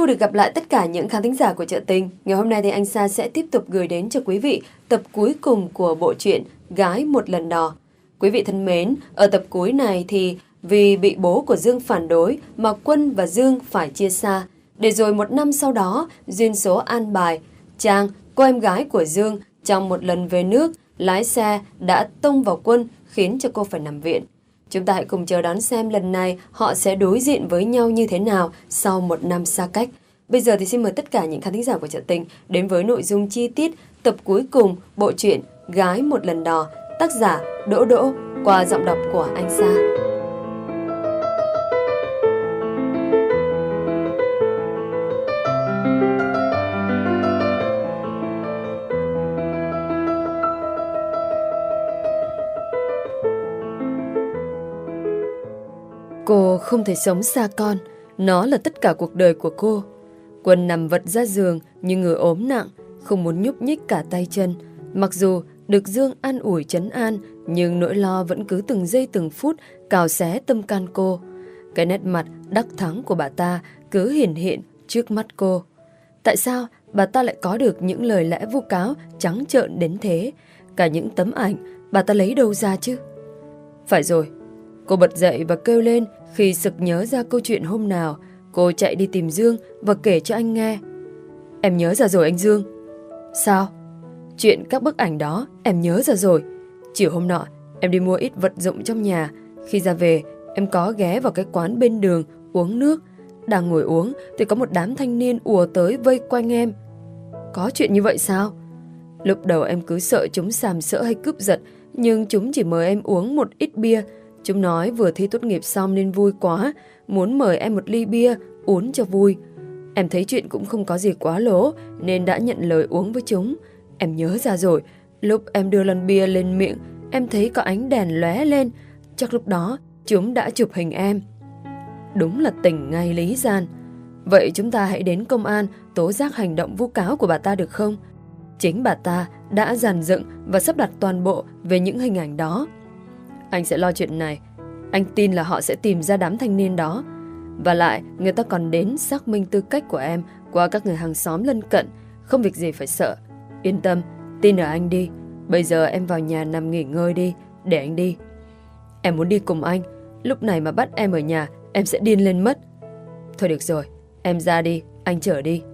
vui được gặp lại tất cả những khán thính giả của Chợ Tình. Ngày hôm nay thì anh Sa sẽ tiếp tục gửi đến cho quý vị tập cuối cùng của bộ truyện Gái Một Lần Đò. Quý vị thân mến, ở tập cuối này thì vì bị bố của Dương phản đối mà Quân và Dương phải chia xa. Để rồi một năm sau đó, duyên số an bài, Trang, cô em gái của Dương, trong một lần về nước, lái xe đã tông vào Quân khiến cho cô phải nằm viện. Chúng ta hãy cùng chờ đón xem lần này họ sẽ đối diện với nhau như thế nào sau một năm xa cách. Bây giờ thì xin mời tất cả những khán thính giả của Chợ Tình đến với nội dung chi tiết tập cuối cùng bộ truyện Gái Một Lần Đò, tác giả Đỗ Đỗ qua giọng đọc của anh Sa. Cô không thể sống xa con, nó là tất cả cuộc đời của cô. Quân nằm vật ra giường như người ốm nặng, không muốn nhúc nhích cả tay chân. Mặc dù được Dương an ủi trấn an, nhưng nỗi lo vẫn cứ từng giây từng phút cào xé tâm can cô. Cái nét mặt đắc thắng của bà ta cứ hiển hiện trước mắt cô. Tại sao bà ta lại có được những lời lẽ vu cáo trắng trợn đến thế? Cả những tấm ảnh bà ta lấy đâu ra chứ? Phải rồi, cô bật dậy và kêu lên khi sực nhớ ra câu chuyện hôm nào. Cô chạy đi tìm Dương và kể cho anh nghe. Em nhớ ra rồi anh Dương. Sao? Chuyện các bức ảnh đó em nhớ ra rồi. Chiều hôm nọ em đi mua ít vật dụng trong nhà. Khi ra về em có ghé vào cái quán bên đường uống nước. Đang ngồi uống thì có một đám thanh niên ùa tới vây quanh em. Có chuyện như vậy sao? Lúc đầu em cứ sợ chúng sàm sỡ hay cướp giật, nhưng chúng chỉ mời em uống một ít bia. Chúng nói vừa thi tốt nghiệp xong nên vui quá, muốn mời em một ly bia uống cho vui. Em thấy chuyện cũng không có gì quá lố nên đã nhận lời uống với chúng. Em nhớ ra rồi, lúc em đưa lon bia lên miệng, em thấy có ánh đèn lóe lên. Chắc lúc đó chúng đã chụp hình em. Đúng là tỉnh ngay lý gian. Vậy chúng ta hãy đến công an tố giác hành động vu cáo của bà ta được không? Chính bà ta đã dàn dựng và sắp đặt toàn bộ về những hình ảnh đó. Anh sẽ lo chuyện này. Anh tin là họ sẽ tìm ra đám thanh niên đó. Và lại, người ta còn đến xác minh tư cách của em qua các người hàng xóm lân cận. Không việc gì phải sợ. Yên tâm, tin ở anh đi. Bây giờ em vào nhà nằm nghỉ ngơi đi, để anh đi. Em muốn đi cùng anh. Lúc này mà bắt em ở nhà, em sẽ điên lên mất. Thôi được rồi, em ra đi, anh chở đi.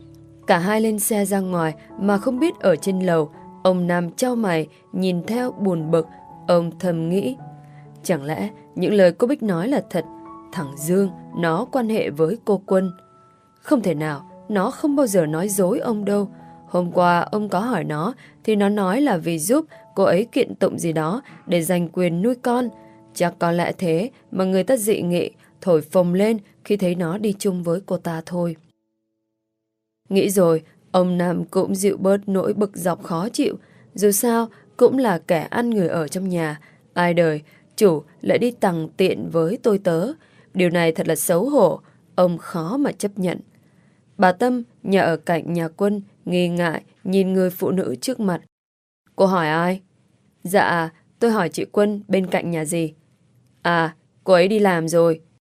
Cả hai lên xe ra ngoài mà không biết ở trên lầu. Ông Nam chau mày, nhìn theo buồn bực. Ông thầm nghĩ, chẳng lẽ những lời cô Bích nói là thật? Thằng Dương, nó quan hệ với cô Quân. Không thể nào, nó không bao giờ nói dối ông đâu. Hôm qua ông có hỏi nó thì nó nói là vì giúp cô ấy kiện tụng gì đó để giành quyền nuôi con. Chắc có lẽ thế mà người ta dị nghị, thổi phồng lên khi thấy nó đi chung với cô ta thôi. Nghĩ rồi, ông Nam cũng dịu bớt nỗi bực dọc khó chịu. Dù sao, cũng là kẻ ăn người ở trong nhà. Ai đời, chủ lại đi tằng tiện với tôi tớ. Điều này thật là xấu hổ, ông khó mà chấp nhận. Bà Tâm, nhà ở cạnh nhà Quân, nghi ngại nhìn người phụ nữ trước mặt. Cô hỏi ai? Dạ, tôi hỏi chị Quân bên cạnh nhà dì. À, cô ấy đi làm rồi.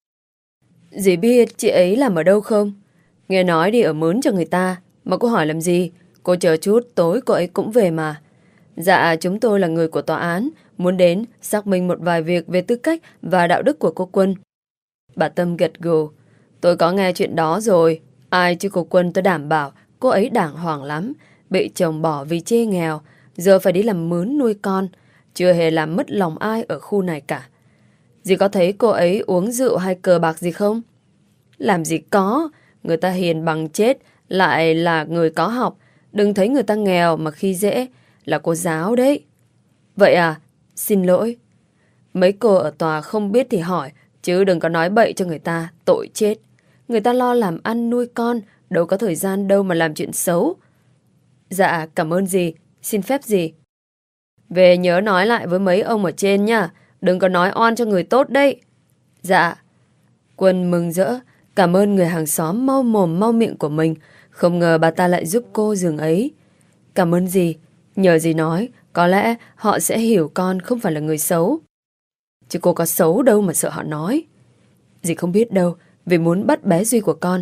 Dì biết chị ấy làm ở đâu không? Nghe nói đi ở mướn cho người ta. Mà cô hỏi làm gì? Cô chờ chút, tối cô ấy cũng về mà. Dạ, chúng tôi là người của tòa án, muốn đến xác minh một vài việc về tư cách và đạo đức của cô Quân. Bà Tâm gật gù. Tôi có nghe chuyện đó rồi. Ai chứ cô Quân tôi đảm bảo cô ấy đàng hoàng lắm. Bị chồng bỏ vì chê nghèo, giờ phải đi làm mướn nuôi con. Chưa hề làm mất lòng ai ở khu này cả. Dì có thấy cô ấy uống rượu hay cờ bạc gì không? Làm gì có. Người ta hiền bằng chết, lại là người có học. Đừng thấy người ta nghèo mà khi dễ. Là cô giáo đấy. Vậy à? Xin lỗi. Mấy cô ở tòa không biết thì hỏi, chứ đừng có nói bậy cho người ta, tội chết. Người ta lo làm ăn nuôi con, đâu có thời gian đâu mà làm chuyện xấu. Dạ, cảm ơn dì. Xin phép dì. Về nhớ nói lại với mấy ông ở trên nha. Đừng có nói oan cho người tốt đấy. Dạ. Quân mừng rỡ, cảm ơn người hàng xóm mau mồm mau miệng của mình. Không ngờ bà ta lại giúp cô giường ấy. Cảm ơn dì. Nhờ dì nói, có lẽ họ sẽ hiểu con không phải là người xấu. Chứ cô có xấu đâu mà sợ họ nói. Dì không biết đâu, vì muốn bắt bé Duy của con,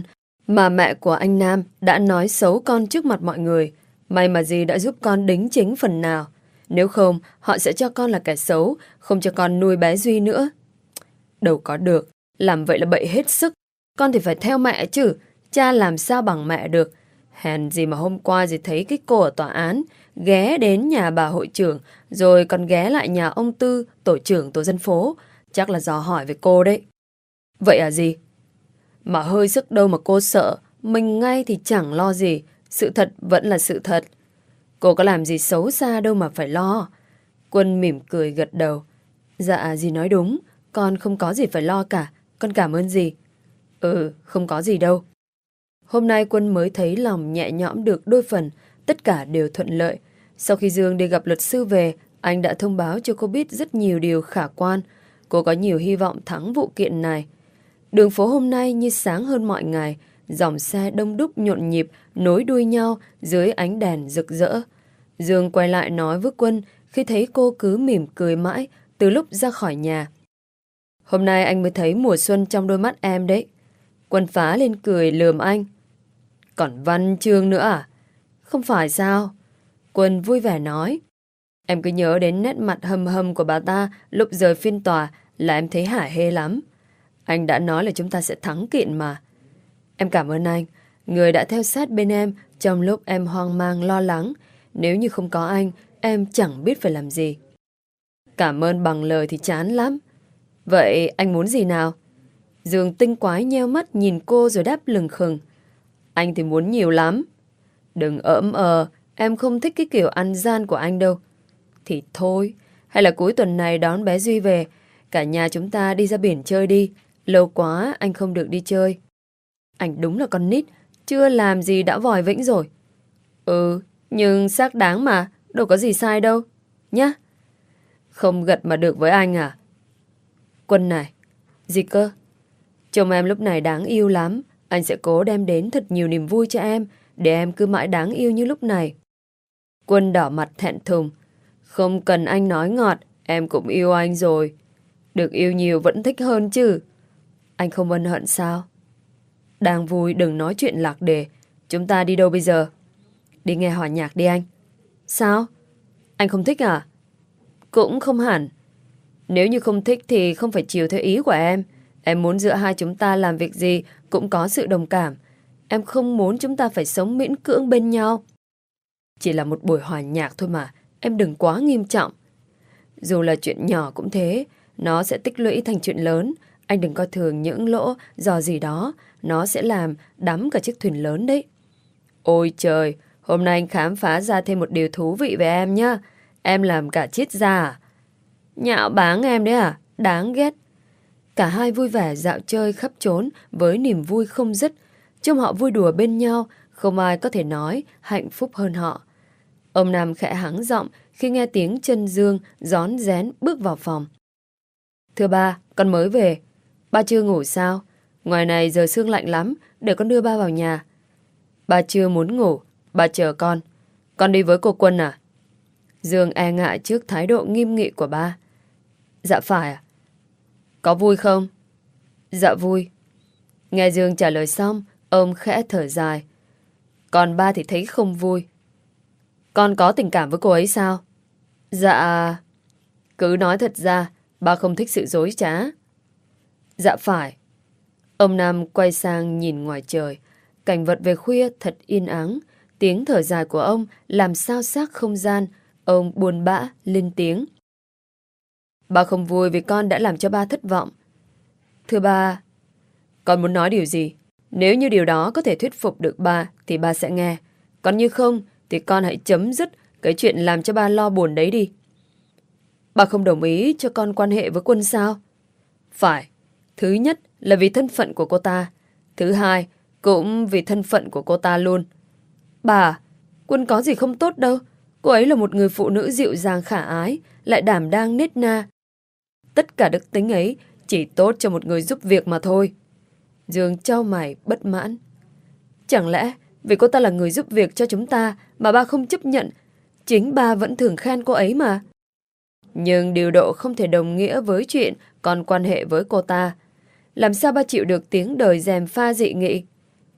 Mà mẹ của anh Nam đã nói xấu con trước mặt mọi người. May mà dì đã giúp con đính chính phần nào. Nếu không, họ sẽ cho con là kẻ xấu, không cho con nuôi bé Duy nữa. Đâu có được, làm vậy là bậy hết sức. Con thì phải theo mẹ chứ, cha làm sao bằng mẹ được. Hèn gì mà hôm qua dì thấy cái cô ở tòa án ghé đến nhà bà hội trưởng, rồi còn ghé lại nhà ông Tư, tổ trưởng tổ dân phố. Chắc là dò hỏi về cô đấy. Vậy à dì? Mà hơi sức đâu mà cô sợ. Mình ngay thì chẳng lo gì. Sự thật vẫn là sự thật. Cô có làm gì xấu xa đâu mà phải lo. Quân mỉm cười gật đầu. Dạ dì nói đúng. Con không có gì phải lo cả. Con cảm ơn dì. Không có gì đâu. Hôm nay Quân mới thấy lòng nhẹ nhõm được đôi phần. Tất cả đều thuận lợi. Sau khi Dương đi gặp luật sư về, anh đã thông báo cho cô biết rất nhiều điều khả quan. Cô có nhiều hy vọng thắng vụ kiện này. Đường phố hôm nay như sáng hơn mọi ngày. Dòng xe đông đúc nhộn nhịp, nối đuôi nhau dưới ánh đèn rực rỡ. Dương quay lại nói với Quân khi thấy cô cứ mỉm cười mãi từ lúc ra khỏi nhà. Hôm nay anh mới thấy mùa xuân trong đôi mắt em đấy. Quân phá lên cười lườm anh. Còn văn chương nữa à? Không phải sao? Quân vui vẻ nói. Em cứ nhớ đến nét mặt hầm hầm của bà ta lúc rời phiên tòa là em thấy hả hê lắm. Anh đã nói là chúng ta sẽ thắng kiện mà. Em cảm ơn anh, người đã theo sát bên em trong lúc em hoang mang lo lắng. Nếu như không có anh, em chẳng biết phải làm gì. Cảm ơn bằng lời thì chán lắm. Vậy anh muốn gì nào? Dương tinh quái nheo mắt nhìn cô rồi đáp lừng khừng. Anh thì muốn nhiều lắm. Đừng em không thích cái kiểu ăn gian của anh đâu. Thì thôi, hay là cuối tuần này đón bé Duy về, cả nhà chúng ta đi ra biển chơi đi. Lâu quá anh không được đi chơi. Anh đúng là con nít, chưa làm gì đã vòi vĩnh rồi. Nhưng xác đáng mà, đâu có gì sai đâu. Nhá. Không gật mà được với anh à? Quân này. Gì cơ? Chồng em lúc này đáng yêu lắm. Anh sẽ cố đem đến thật nhiều niềm vui cho em, để em cứ mãi đáng yêu như lúc này. Quân đỏ mặt thẹn thùng. Không cần anh nói ngọt, em cũng yêu anh rồi. Được yêu nhiều vẫn thích hơn chứ. Anh không ân hận sao? Đang vui đừng nói chuyện lạc đề. Chúng ta đi đâu bây giờ? Đi nghe hòa nhạc đi anh. Sao? Anh không thích à? Cũng không hẳn. Nếu như không thích thì không phải chiều theo ý của em. Em muốn giữa hai chúng ta làm việc gì cũng có sự đồng cảm. Em không muốn chúng ta phải sống miễn cưỡng bên nhau. Chỉ là một buổi hòa nhạc thôi mà. Em đừng quá nghiêm trọng. Dù là chuyện nhỏ cũng thế, nó sẽ tích lũy thành chuyện lớn. Anh đừng coi thường những lỗ dò gì đó. Nó sẽ làm đắm cả chiếc thuyền lớn đấy. Ôi trời, hôm nay anh khám phá ra thêm một điều thú vị về em nhá. Em làm cả triết gia à? Nhạo báng em đấy à? Đáng ghét. Cả hai vui vẻ dạo chơi khắp trốn với niềm vui không dứt. Trông họ vui đùa bên nhau, không ai có thể nói hạnh phúc hơn họ. Ông Nam khẽ hắng giọng khi nghe tiếng chân Dương rón rén bước vào phòng. Thưa ba, con mới về. Ba chưa ngủ sao? Ngoài này giờ sương lạnh lắm, để con đưa ba vào nhà. Ba chưa muốn ngủ, ba chờ con. Con đi với cô Quân à? Dương e ngại trước thái độ nghiêm nghị của ba. Dạ phải à? Có vui không? Dạ vui. Nghe Dương trả lời xong, ông khẽ thở dài. Còn ba thì thấy không vui. Con có tình cảm với cô ấy sao? Dạ... Cứ nói thật ra, ba không thích sự dối trá. Dạ phải. Ông Nam quay sang nhìn ngoài trời. Cảnh vật về khuya thật yên ắng. Tiếng thở dài của ông làm xao xác không gian. Ông buồn bã lên tiếng. Ba không vui vì con đã làm cho ba thất vọng. Thưa ba, con muốn nói điều gì? Nếu như điều đó có thể thuyết phục được ba thì ba sẽ nghe. Còn như không thì con hãy chấm dứt cái chuyện làm cho ba lo buồn đấy đi. Ba không đồng ý cho con quan hệ với Quân sao? Phải. Thứ nhất là vì thân phận của cô ta. Thứ hai cũng vì thân phận của cô ta luôn. Bà, Quân có gì không tốt đâu. Cô ấy là một người phụ nữ dịu dàng khả ái, lại đảm đang nết na. Tất cả đức tính ấy chỉ tốt cho một người giúp việc mà thôi. Dương chau mày bất mãn. Chẳng lẽ vì cô ta là người giúp việc cho chúng ta mà ba không chấp nhận? Chính ba vẫn thường khen cô ấy mà. Nhưng điều độ không thể đồng nghĩa với chuyện còn quan hệ với cô ta. Làm sao ba chịu được tiếng đời gièm pha dị nghị?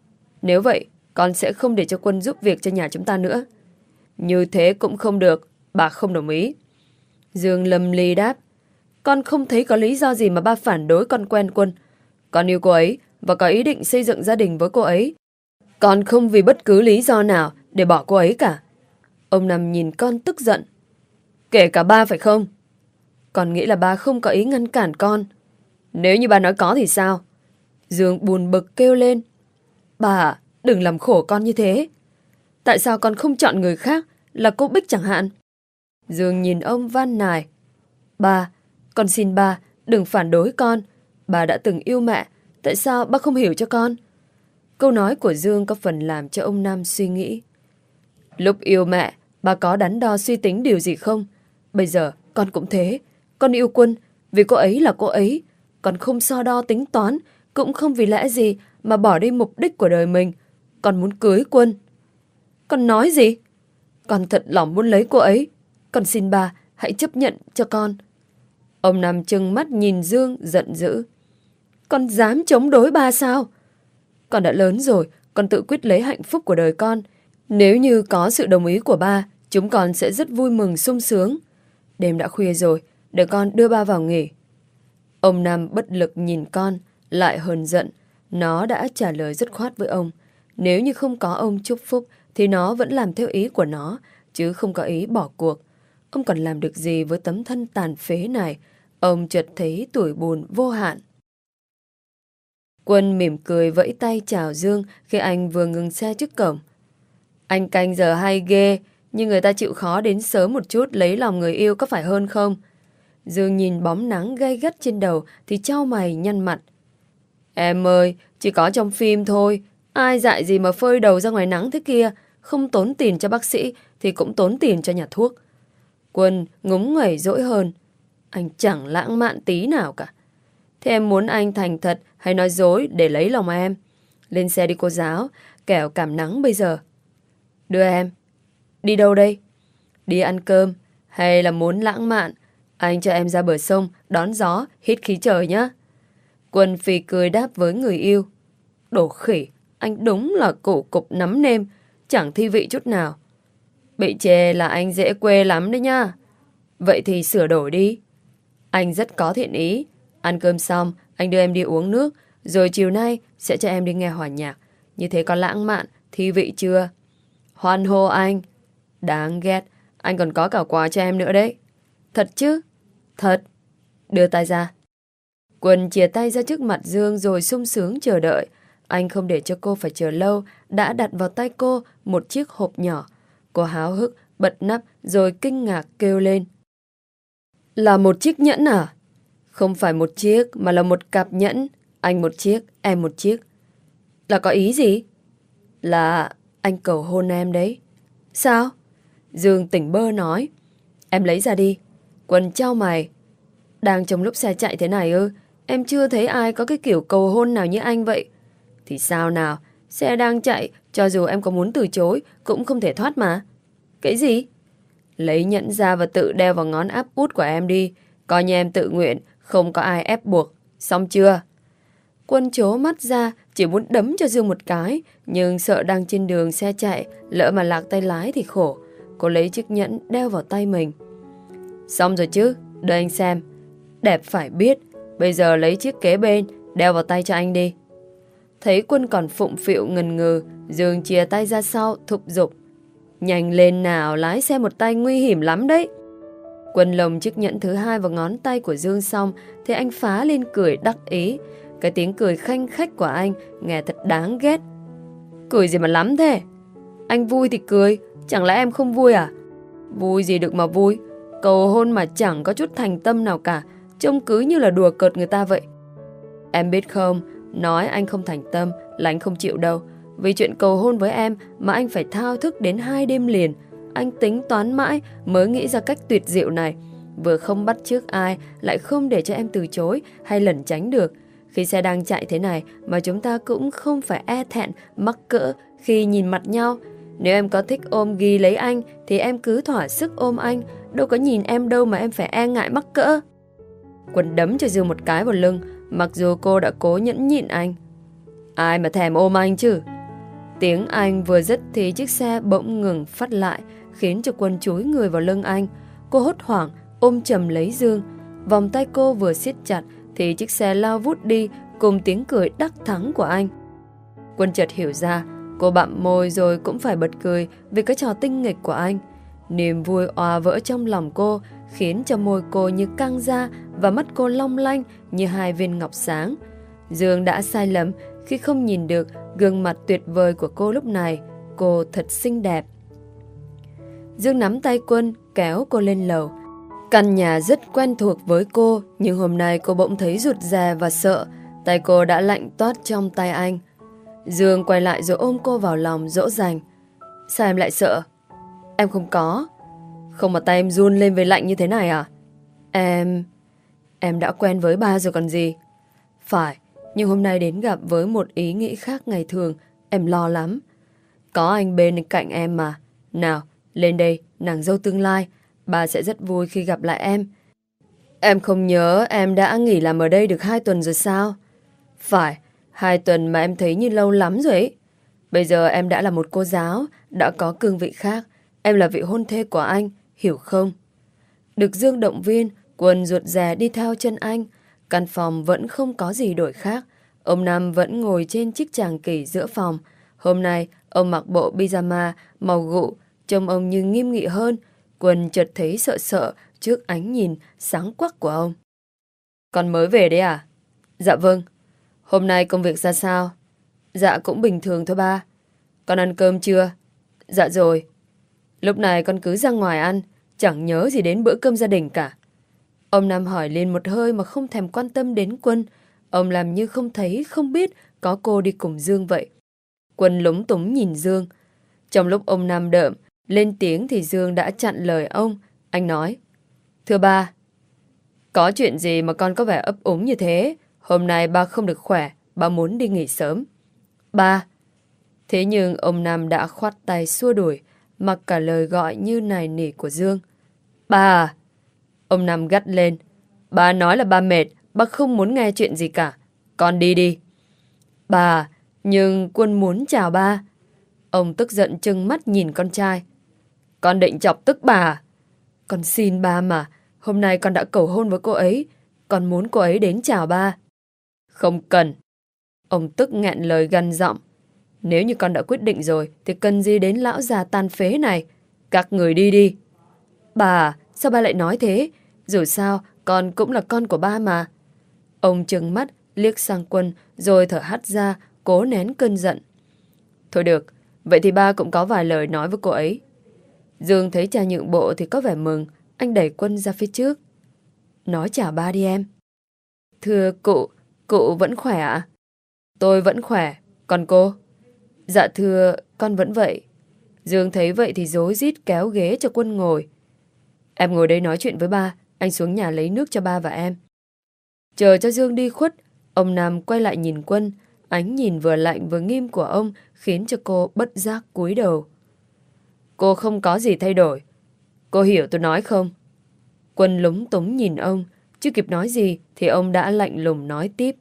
Nếu vậy, con sẽ không để cho Quân giúp việc cho nhà chúng ta nữa. Như thế cũng không được, bà không đồng ý. Dương lầm ly đáp. Con không thấy có lý do gì mà ba phản đối con quen Quân. Con yêu cô ấy và có ý định xây dựng gia đình với cô ấy. Con không vì bất cứ lý do nào để bỏ cô ấy cả. Ông Năm nhìn con tức giận. Kể cả ba phải không? Con nghĩ là ba không có ý ngăn cản con. Nếu như ba nói có thì sao? Dương buồn bực kêu lên. Bà, đừng làm khổ con như thế. Tại sao con không chọn người khác, là cô Bích chẳng hạn? Dương nhìn ông van nài. Ba, con xin ba, đừng phản đối con. Bà đã từng yêu mẹ, tại sao ba không hiểu cho con? Câu nói của Dương có phần làm cho ông Nam suy nghĩ. Lúc yêu mẹ, ba có đắn đo suy tính điều gì không? Bây giờ con cũng thế. Con yêu Quân vì cô ấy là cô ấy. Con không so đo tính toán, cũng không vì lẽ gì mà bỏ đi mục đích của đời mình. Con muốn cưới Quân. Con nói gì? Con thật lòng muốn lấy cô ấy. Con xin ba, hãy chấp nhận cho con. Ông Nam trừng mắt nhìn Dương giận dữ. Con dám chống đối ba sao? Con đã lớn rồi, con tự quyết lấy hạnh phúc của đời con. Nếu như có sự đồng ý của ba, chúng con sẽ rất vui mừng sung sướng. Đêm đã khuya rồi, để con đưa ba vào nghỉ. Ông Nam bất lực nhìn con, lại hờn giận. Nó đã trả lời dứt khoát với ông. Nếu như không có ông chúc phúc, thì nó vẫn làm theo ý của nó, chứ không có ý bỏ cuộc. Ông còn làm được gì với tấm thân tàn phế này? Ông chợt thấy tủi buồn vô hạn. Quân mỉm cười vẫy tay chào Dương khi anh vừa ngừng xe trước cổng. Anh canh giờ hay ghê, nhưng người ta chịu khó đến sớm một chút lấy lòng người yêu có phải hơn không? Dương nhìn bóng nắng gay gắt trên đầu thì chau mày nhăn mặt. Em ơi, chỉ có trong phim thôi. Ai dạy gì mà phơi đầu ra ngoài nắng thế kia. Không tốn tiền cho bác sĩ thì cũng tốn tiền cho nhà thuốc. Quân ngúng nguẩy dỗi hơn. Anh chẳng lãng mạn tí nào cả. Thế em muốn anh thành thật hay nói dối để lấy lòng em? Lên xe đi cô giáo, kẻo cảm nắng bây giờ. Đưa em. Đi đâu đây? Đi ăn cơm hay là muốn lãng mạn? Anh cho em ra bờ sông đón gió, hít khí trời nhé. Quân phì cười đáp với người yêu. Đồ khỉ, anh đúng là cổ cục nắm nêm, chẳng thi vị chút nào. Bị chê là anh dễ quê lắm đấy nha. Vậy thì sửa đổi đi. Anh rất có thiện ý. Ăn cơm xong, anh đưa em đi uống nước, rồi chiều nay sẽ cho em đi nghe hòa nhạc. Như thế có lãng mạn, thi vị chưa? Hoan hô anh. Đáng ghét, anh còn có cả quà cho em nữa đấy. Thật chứ? Thật. Đưa tay ra. Quân chìa tay ra trước mặt Dương rồi sung sướng chờ đợi. Anh không để cho cô phải chờ lâu, đã đặt vào tay cô một chiếc hộp nhỏ. Cô háo hức, bật nắp rồi kinh ngạc kêu lên. Là một chiếc nhẫn à? Không phải một chiếc mà là một cặp nhẫn. Anh một chiếc, em một chiếc. Là có ý gì? Là anh cầu hôn em đấy. Sao? Dương tỉnh bơ nói. Em lấy ra đi. Quân chau mày. Đang trong lúc xe chạy thế này ư? Em chưa thấy ai có cái kiểu cầu hôn nào như anh vậy. Thì sao nào? Xe đang chạy, cho dù em có muốn từ chối cũng không thể thoát mà. Cái gì? Lấy nhẫn ra và tự đeo vào ngón áp út của em đi. Coi như em tự nguyện, không có ai ép buộc. Xong chưa? Quân trố mắt ra, chỉ muốn đấm cho Dương một cái, nhưng sợ đang trên đường xe chạy, lỡ mà lạc tay lái thì khổ. Cô lấy chiếc nhẫn đeo vào tay mình. Xong rồi chứ, đợi anh xem. Đẹp phải biết. Bây giờ lấy chiếc kế bên, đeo vào tay cho anh đi. Thấy Quân còn phụng phịu ngần ngừ, Dương chìa tay ra sau, thúc giục. Nhanh lên nào, lái xe một tay nguy hiểm lắm đấy. Quân lồng chiếc nhẫn thứ hai vào ngón tay của Dương xong, thì anh phá lên cười đắc ý. Cái tiếng cười khanh khách của anh nghe thật đáng ghét. Cười gì mà lắm thế? Anh vui thì cười, chẳng lẽ em không vui à? Vui gì được mà vui. Cầu hôn mà chẳng có chút thành tâm nào cả, trông cứ như là đùa cợt người ta vậy. Em biết không, nói anh không thành tâm là anh không chịu đâu. Vì chuyện cầu hôn với em mà anh phải thao thức đến 2 đêm liền. Anh tính toán mãi mới nghĩ ra cách tuyệt diệu này. Vừa không bắt chước ai, lại không để cho em từ chối hay lẩn tránh được. Khi xe đang chạy thế này mà chúng ta cũng không phải e thẹn, mắc cỡ khi nhìn mặt nhau. Nếu em có thích ôm ghi lấy anh thì em cứ thỏa sức ôm anh. Đâu có nhìn em đâu mà em phải e ngại mắc cỡ. Quân đấm cho Dương một cái vào lưng, mặc dù cô đã cố nhẫn nhịn anh. Ai mà thèm ôm anh chứ? Tiếng anh vừa dứt thì chiếc xe bỗng ngừng phát lại, khiến cho Quân chúi người vào lưng anh. Cô hốt hoảng ôm chầm lấy Dương. Vòng tay cô vừa siết chặt thì chiếc xe lao vút đi cùng tiếng cười đắc thắng của anh. Quân chợt hiểu ra, cô bặm môi rồi cũng phải bật cười vì cái trò tinh nghịch của anh. Niềm vui òa vỡ trong lòng cô khiến cho môi cô như căng ra và mắt cô long lanh như hai viên ngọc sáng. Dương đã sai lầm khi không nhìn được gương mặt tuyệt vời của cô lúc này. Cô thật xinh đẹp. Dương nắm tay Quân kéo cô lên lầu. Căn nhà rất quen thuộc với cô, nhưng hôm nay cô bỗng thấy rụt rè và sợ. Tay cô đã lạnh toát trong tay anh. Dương quay lại rồi ôm cô vào lòng dỗ dành. Sao em lại sợ? Em không có. Không mà tay em run lên với lạnh như thế này à? Em đã quen với ba rồi còn gì. Phải, nhưng hôm nay đến gặp với một ý nghĩ khác ngày thường. Em lo lắm. Có anh bên cạnh em mà. Nào, lên đây, nàng dâu tương lai. Ba sẽ rất vui khi gặp lại em. Em không nhớ em đã nghỉ làm ở đây được 2 tuần rồi sao? Phải, 2 tuần mà em thấy như lâu lắm rồi ấy. Bây giờ em đã là một cô giáo, đã có cương vị khác. Em là vị hôn thê của anh, hiểu không? Được Dương động viên, Quân ruột rè đi theo chân anh. Căn phòng vẫn không có gì đổi khác. Ông Năm vẫn ngồi trên chiếc chàng kỷ giữa phòng. Hôm nay, ông mặc bộ pyjama màu gụ, trông ông như nghiêm nghị hơn. Quân chợt thấy sợ sợ trước ánh nhìn sáng quắc của ông. Con mới về đấy à? Dạ vâng. Hôm nay công việc ra sao? Dạ cũng bình thường thôi ba. Con ăn cơm chưa? Dạ rồi. Lúc này con cứ ra ngoài ăn, chẳng nhớ gì đến bữa cơm gia đình cả. Ông Năm hỏi lên một hơi mà không thèm quan tâm đến Quân. Ông làm như không thấy, không biết có cô đi cùng Dương vậy. Quân lúng túng nhìn Dương. Trong lúc ông Năm đợi lên tiếng thì Dương đã chặn lời ông. Anh nói: Thưa ba, có chuyện gì mà con có vẻ ấp úng như thế? Hôm nay ba không được khỏe, ba muốn đi nghỉ sớm. Ba. Thế nhưng ông Năm đã khoát tay xua đuổi, mặc cả lời gọi như nài nỉ của Dương. Ba à? Ông Năm gắt lên. Ba nói là ba mệt, ba không muốn nghe chuyện gì cả. Con đi đi. Ba, nhưng Quân muốn chào ba. Ông tức giận trừng mắt nhìn con trai. Con định chọc tức bà à? Con xin ba mà, hôm nay con đã cầu hôn với cô ấy. Con muốn cô ấy đến chào ba. Không cần. Ông tức nghẹn lời gằn giọng. Nếu như con đã quyết định rồi thì cần gì đến lão già tàn phế này. Các người đi đi. Bà, sao ba lại nói thế? Dù sao, con cũng là con của ba mà. Ông trừng mắt, liếc sang Quân, rồi thở hắt ra, cố nén cơn giận. Thôi được, vậy thì ba cũng có vài lời nói với cô ấy. Dương thấy cha nhượng bộ thì có vẻ mừng, anh đẩy Quân ra phía trước. Nói chào ba đi em. Thưa cụ vẫn khỏe ạ? Tôi vẫn khỏe, còn cô? Dạ thưa, con vẫn vậy. Dương thấy vậy thì rối rít kéo ghế cho Quân ngồi. Em ngồi đây nói chuyện với ba, anh xuống nhà lấy nước cho ba và em. Chờ cho Dương đi khuất, ông Nam quay lại nhìn Quân, ánh nhìn vừa lạnh vừa nghiêm của ông khiến cho cô bất giác cúi đầu. Cô không có gì thay đổi. Cô hiểu tôi nói không? Quân lúng túng nhìn ông, chưa kịp nói gì thì ông đã lạnh lùng nói tiếp.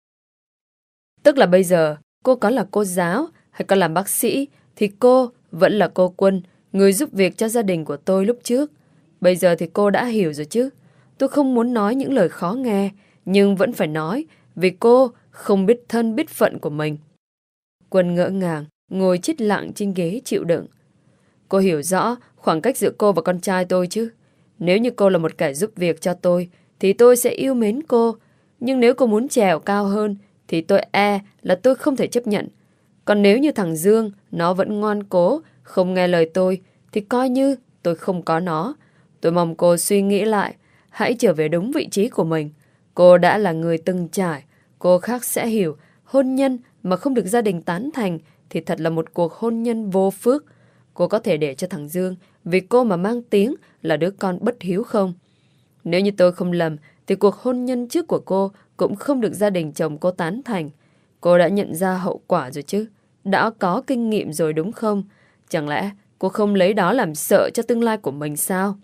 Tức là bây giờ, cô có là cô giáo hay có làm bác sĩ thì cô vẫn là cô Quân, người giúp việc cho gia đình của tôi lúc trước. Bây giờ thì cô đã hiểu rồi chứ. Tôi không muốn nói những lời khó nghe, nhưng vẫn phải nói vì cô không biết thân biết phận của mình. Quân ngỡ ngàng, ngồi chết lặng trên ghế chịu đựng. Cô hiểu rõ khoảng cách giữa cô và con trai tôi chứ. Nếu như cô là một kẻ giúp việc cho tôi thì tôi sẽ yêu mến cô. Nhưng nếu cô muốn trèo cao hơn thì tôi là tôi không thể chấp nhận. Còn nếu như thằng Dương nó vẫn ngoan cố, không nghe lời tôi thì coi như tôi không có nó. Tôi mong cô suy nghĩ lại, hãy trở về đúng vị trí của mình. Cô đã là người từng trải, cô khác sẽ hiểu hôn nhân mà không được gia đình tán thành thì thật là một cuộc hôn nhân vô phước. Cô có thể để cho thằng Dương vì cô mà mang tiếng là đứa con bất hiếu không? Nếu như tôi không lầm thì cuộc hôn nhân trước của cô cũng không được gia đình chồng cô tán thành. Cô đã nhận ra hậu quả rồi chứ? Đã có kinh nghiệm rồi đúng không? Chẳng lẽ cô không lấy đó làm sợ cho tương lai của mình sao?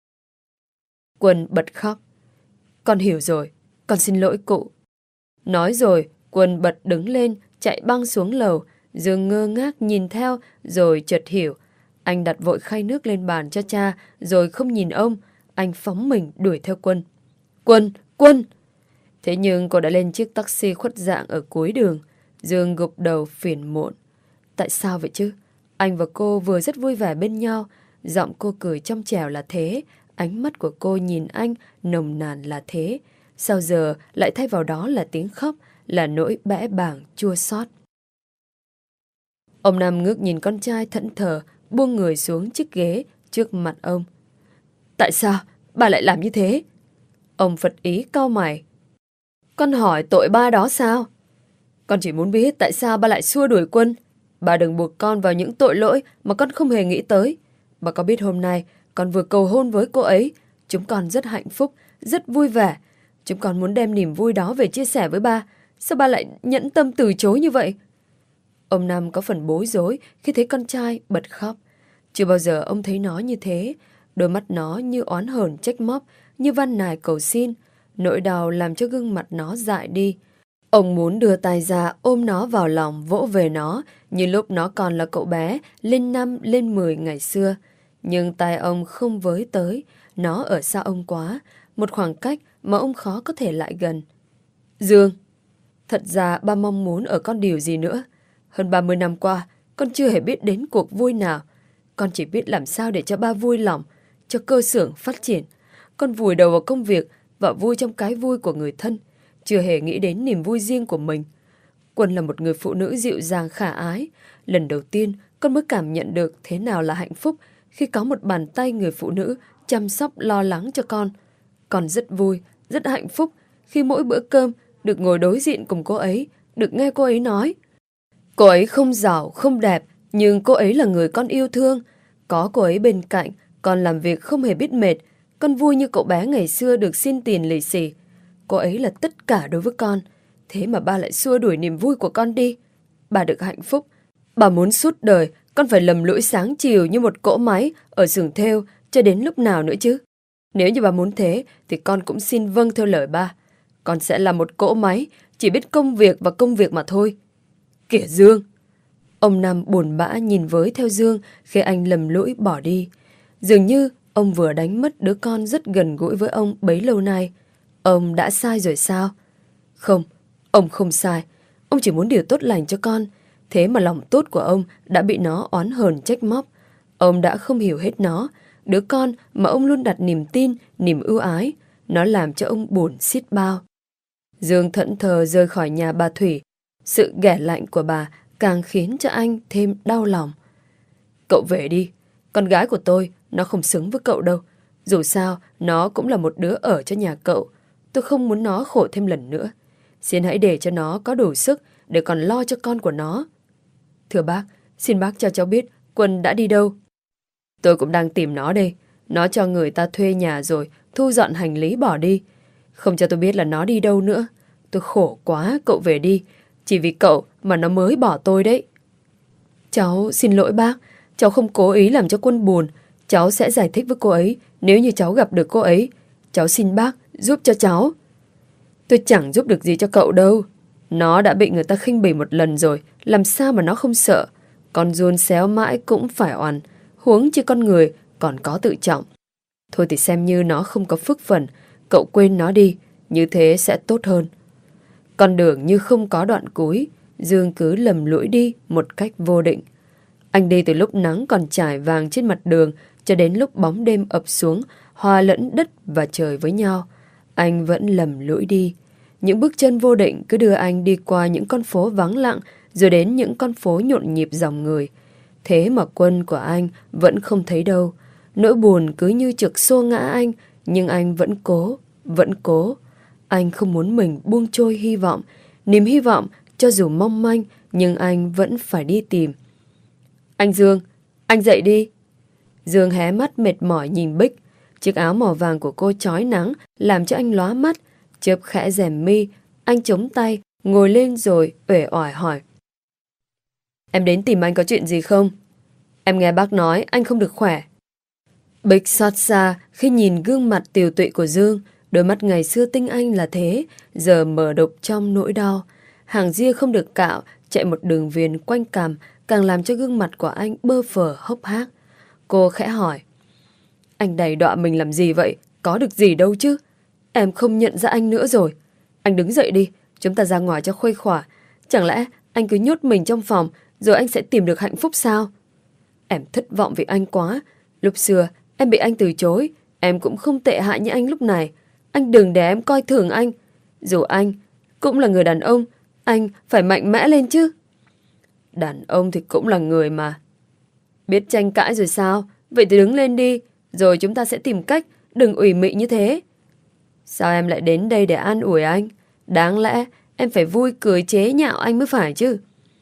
Quân bật khóc. Con hiểu rồi, con xin lỗi cụ. Nói rồi, Quân bật đứng lên, chạy băng xuống lầu. Dương ngơ ngác nhìn theo rồi chợt hiểu. Anh đặt vội khay nước lên bàn cho cha rồi không nhìn ông. Anh phóng mình đuổi theo Quân. Quân! Quân! Thế nhưng cô đã lên chiếc taxi khuất dạng ở cuối đường. Dương gục đầu phiền muộn. Tại sao vậy chứ? Anh và cô vừa rất vui vẻ bên nhau. Giọng cô cười trong trẻo là thế. Ánh mắt của cô nhìn anh nồng nàn là thế. Sao giờ lại thay vào đó là tiếng khóc, là nỗi bẽ bàng chua xót. Ông Năm ngước nhìn con trai thẫn thờ, buông người xuống chiếc ghế trước mặt ông. Tại sao bà lại làm như thế? Ông phật ý cau mày. Con hỏi tội ba đó sao? Con chỉ muốn biết tại sao ba lại xua đuổi Quân. Bà đừng buộc con vào những tội lỗi mà con không hề nghĩ tới. Bà có biết hôm nay con vừa cầu hôn với cô ấy. Chúng con rất hạnh phúc, rất vui vẻ. Chúng con muốn đem niềm vui đó về chia sẻ với ba. Sao ba lại nhẫn tâm từ chối như vậy? Ông Năm có phần bối rối khi thấy con trai bật khóc. Chưa bao giờ ông thấy nó như thế. Đôi mắt nó như oán hờn trách móc, như van nài cầu xin. Nỗi đau làm cho gương mặt nó dại đi. Ông muốn đưa tay ra ôm nó vào lòng, vỗ về nó như lúc nó còn là cậu bé lên 5 lên 10 ngày xưa. Nhưng tay ông không với tới. Nó ở xa ông quá, một khoảng cách mà ông khó có thể lại gần. Dương, thật ra ba mong muốn ở con điều gì nữa. Hơn 30 năm qua, con chưa hề biết đến cuộc vui nào. Con chỉ biết làm sao để cho ba vui lòng, cho cơ xưởng phát triển. Con vùi đầu vào công việc và vui trong cái vui của người thân, chưa hề nghĩ đến niềm vui riêng của mình. Quân là một người phụ nữ dịu dàng khả ái. Lần đầu tiên, con mới cảm nhận được thế nào là hạnh phúc khi có một bàn tay người phụ nữ chăm sóc lo lắng cho con. Con rất vui, rất hạnh phúc khi mỗi bữa cơm được ngồi đối diện cùng cô ấy, được nghe cô ấy nói. Cô ấy không giàu, không đẹp, nhưng cô ấy là người con yêu thương. Có cô ấy bên cạnh, con làm việc không hề biết mệt. Con vui như cậu bé ngày xưa được xin tiền lì xì. Cô ấy là tất cả đối với con. Thế mà ba lại xua đuổi niềm vui của con đi. Bà được hạnh phúc. Bà muốn suốt đời con phải lầm lũi sáng chiều như một cỗ máy ở xưởng thêu cho đến lúc nào nữa chứ? Nếu như bà muốn thế thì con cũng xin vâng theo lời ba. Con sẽ là một cỗ máy chỉ biết công việc và công việc mà thôi. Kìa Dương! Ông Năm buồn bã nhìn với theo Dương khi anh lầm lũi bỏ đi. Dường như ông vừa đánh mất đứa con rất gần gũi với ông bấy lâu nay. Ông đã sai rồi sao? Không, ông không sai. Ông chỉ muốn điều tốt lành cho con. Thế mà lòng tốt của ông đã bị nó oán hờn trách móc. Ông đã không hiểu hết nó. Đứa con mà ông luôn đặt niềm tin, niềm ưu ái. Nó làm cho ông buồn xiết bao. Dương thẫn thờ rời khỏi nhà bà Thủy. Sự ghẻ lạnh của bà càng khiến cho anh thêm đau lòng. Cậu về đi. Con gái của tôi, nó không xứng với cậu đâu. Dù sao, nó cũng là một đứa ở cho nhà cậu. Tôi không muốn nó khổ thêm lần nữa. Xin hãy để cho nó có đủ sức để còn lo cho con của nó. Thưa bác, xin bác cho cháu biết Quân đã đi đâu. Tôi cũng đang tìm nó đây. Nó cho người ta thuê nhà rồi thu dọn hành lý bỏ đi. Không cho tôi biết là nó đi đâu nữa. Tôi khổ quá, cậu về đi. Chỉ vì cậu mà nó mới bỏ tôi đấy. Cháu xin lỗi bác. Cháu không cố ý làm cho Quân buồn. Cháu sẽ giải thích với cô ấy nếu như cháu gặp được cô ấy. Cháu xin bác giúp cho cháu. Tôi chẳng giúp được gì cho cậu đâu. Nó đã bị người ta khinh bỉ một lần rồi. Làm sao mà nó không sợ. Con giun xéo mãi cũng phải oằn. Huống chi con người còn có tự trọng. Thôi thì xem như nó không có phước phần. Cậu quên nó đi. Như thế sẽ tốt hơn. Con đường như không có đoạn cuối. Dương cứ lầm lũi đi một cách vô định. Anh đi từ lúc nắng còn trải vàng trên mặt đường cho đến lúc bóng đêm ập xuống, hòa lẫn đất và trời với nhau. Anh vẫn lầm lũi đi. Những bước chân vô định cứ đưa anh đi qua những con phố vắng lặng rồi đến những con phố nhộn nhịp dòng người. Thế mà Quân của anh vẫn không thấy đâu. Nỗi buồn cứ như trực xô ngã anh, nhưng anh vẫn cố, vẫn cố. Anh không muốn mình buông trôi hy vọng. Niềm hy vọng cho dù mong manh, nhưng anh vẫn phải đi tìm. Anh Dương, anh dậy đi. Dương hé mắt mệt mỏi nhìn Bích. Chiếc áo màu vàng của cô chói nắng làm cho anh lóa mắt. Chớp khẽ rèm mi, anh chống tay, ngồi lên rồi uể oải hỏi. Em đến tìm anh có chuyện gì không? Em nghe bác nói anh không được khỏe. Bích xót xa khi nhìn gương mặt tiều tụy của Dương. Đôi mắt ngày xưa tinh anh là thế, giờ mở đục trong nỗi đau. Hàng ria không được cạo, chạy một đường viền quanh cằm, càng làm cho gương mặt của anh bơ phờ hốc hác. Cô khẽ hỏi: Anh đày đọa mình làm gì vậy? Có được gì đâu chứ. Em không nhận ra anh nữa rồi. Anh đứng dậy đi, chúng ta ra ngoài cho khuây khỏa. Chẳng lẽ anh cứ nhốt mình trong phòng rồi anh sẽ tìm được hạnh phúc sao? Em thất vọng vì anh quá. Lúc xưa em bị anh từ chối, em cũng không tệ hại như anh lúc này. Anh đừng để em coi thường anh. Dù anh cũng là người đàn ông, anh phải mạnh mẽ lên chứ. Đàn ông thì cũng là người mà. Biết tranh cãi rồi sao? Vậy thì đứng lên đi, rồi chúng ta sẽ tìm cách. Đừng ủy mị như thế. Sao em lại đến đây để an ủi anh? Đáng lẽ em phải vui cười chế nhạo anh mới phải chứ.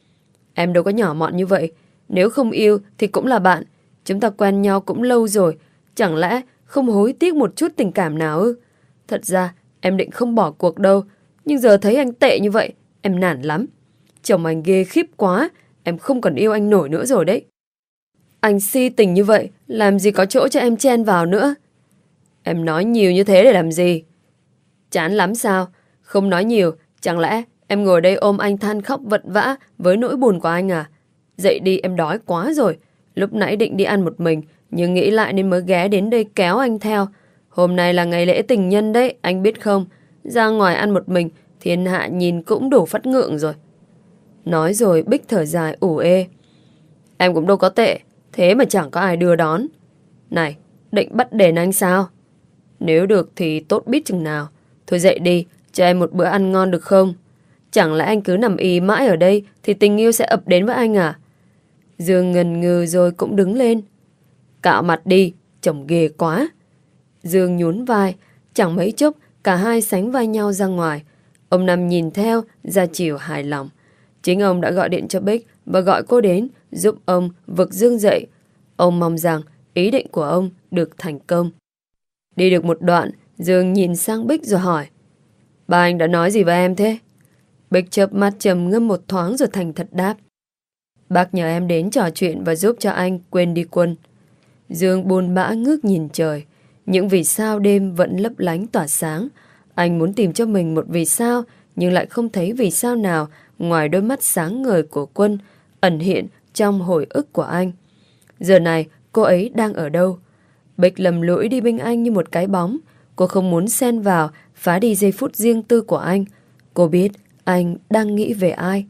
Em đâu có nhỏ mọn như vậy. Nếu không yêu thì cũng là bạn. Chúng ta quen nhau cũng lâu rồi. Chẳng lẽ không hối tiếc một chút tình cảm nào ư? Thật ra em định không bỏ cuộc đâu. Nhưng giờ thấy anh tệ như vậy, em nản lắm. Chồng anh ghê khiếp quá. Em không còn yêu anh nổi nữa rồi đấy. Anh si tình như vậy, làm gì có chỗ cho em chen vào nữa. Em nói nhiều như thế để làm gì? Chán lắm sao? Không nói nhiều, chẳng lẽ em ngồi đây ôm anh than khóc vật vã với nỗi buồn của anh à? Dậy đi, em đói quá rồi. Lúc nãy định đi ăn một mình, nhưng nghĩ lại nên mới ghé đến đây kéo anh theo. Hôm nay là ngày lễ tình nhân đấy, anh biết không? Ra ngoài ăn một mình, thiên hạ nhìn cũng đủ phát ngượng rồi. Nói rồi Bích thở dài ủ ê. Em cũng đâu có tệ, thế mà chẳng có ai đưa đón. Này, định bắt đền anh sao? Nếu được thì tốt biết chừng nào. Thôi dậy đi, cho em một bữa ăn ngon được không? Chẳng lẽ anh cứ nằm y mãi ở đây thì tình yêu sẽ ập đến với anh à? Dương ngần ngừ rồi cũng đứng lên. Cạo mặt đi, chồng ghê quá. Dương nhún vai, chẳng mấy chốc cả hai sánh vai nhau ra ngoài. Ông Năm nhìn theo, ra chiều hài lòng. Chính ông đã gọi điện cho Bích và gọi cô đến giúp ông vực Dương dậy. Ông mong rằng ý định của ông được thành công. Đi được một đoạn, Dương nhìn sang Bích rồi hỏi: Ba anh đã nói gì với em thế? Bích chớp mắt trầm ngâm một thoáng rồi thành thật đáp: Bác nhờ em đến trò chuyện và giúp cho anh quên đi Quân. Dương buồn bã ngước nhìn trời. Những vì sao đêm vẫn lấp lánh tỏa sáng. Anh muốn tìm cho mình một vì sao, nhưng lại không thấy vì sao nào ngoài đôi mắt sáng ngời của Quân ẩn hiện trong hồi ức của anh. Giờ này cô ấy đang ở đâu? Bích lầm lũi đi bên anh như một cái bóng. Cô không muốn xen vào, phá đi giây phút riêng tư của anh. Cô biết anh đang nghĩ về ai.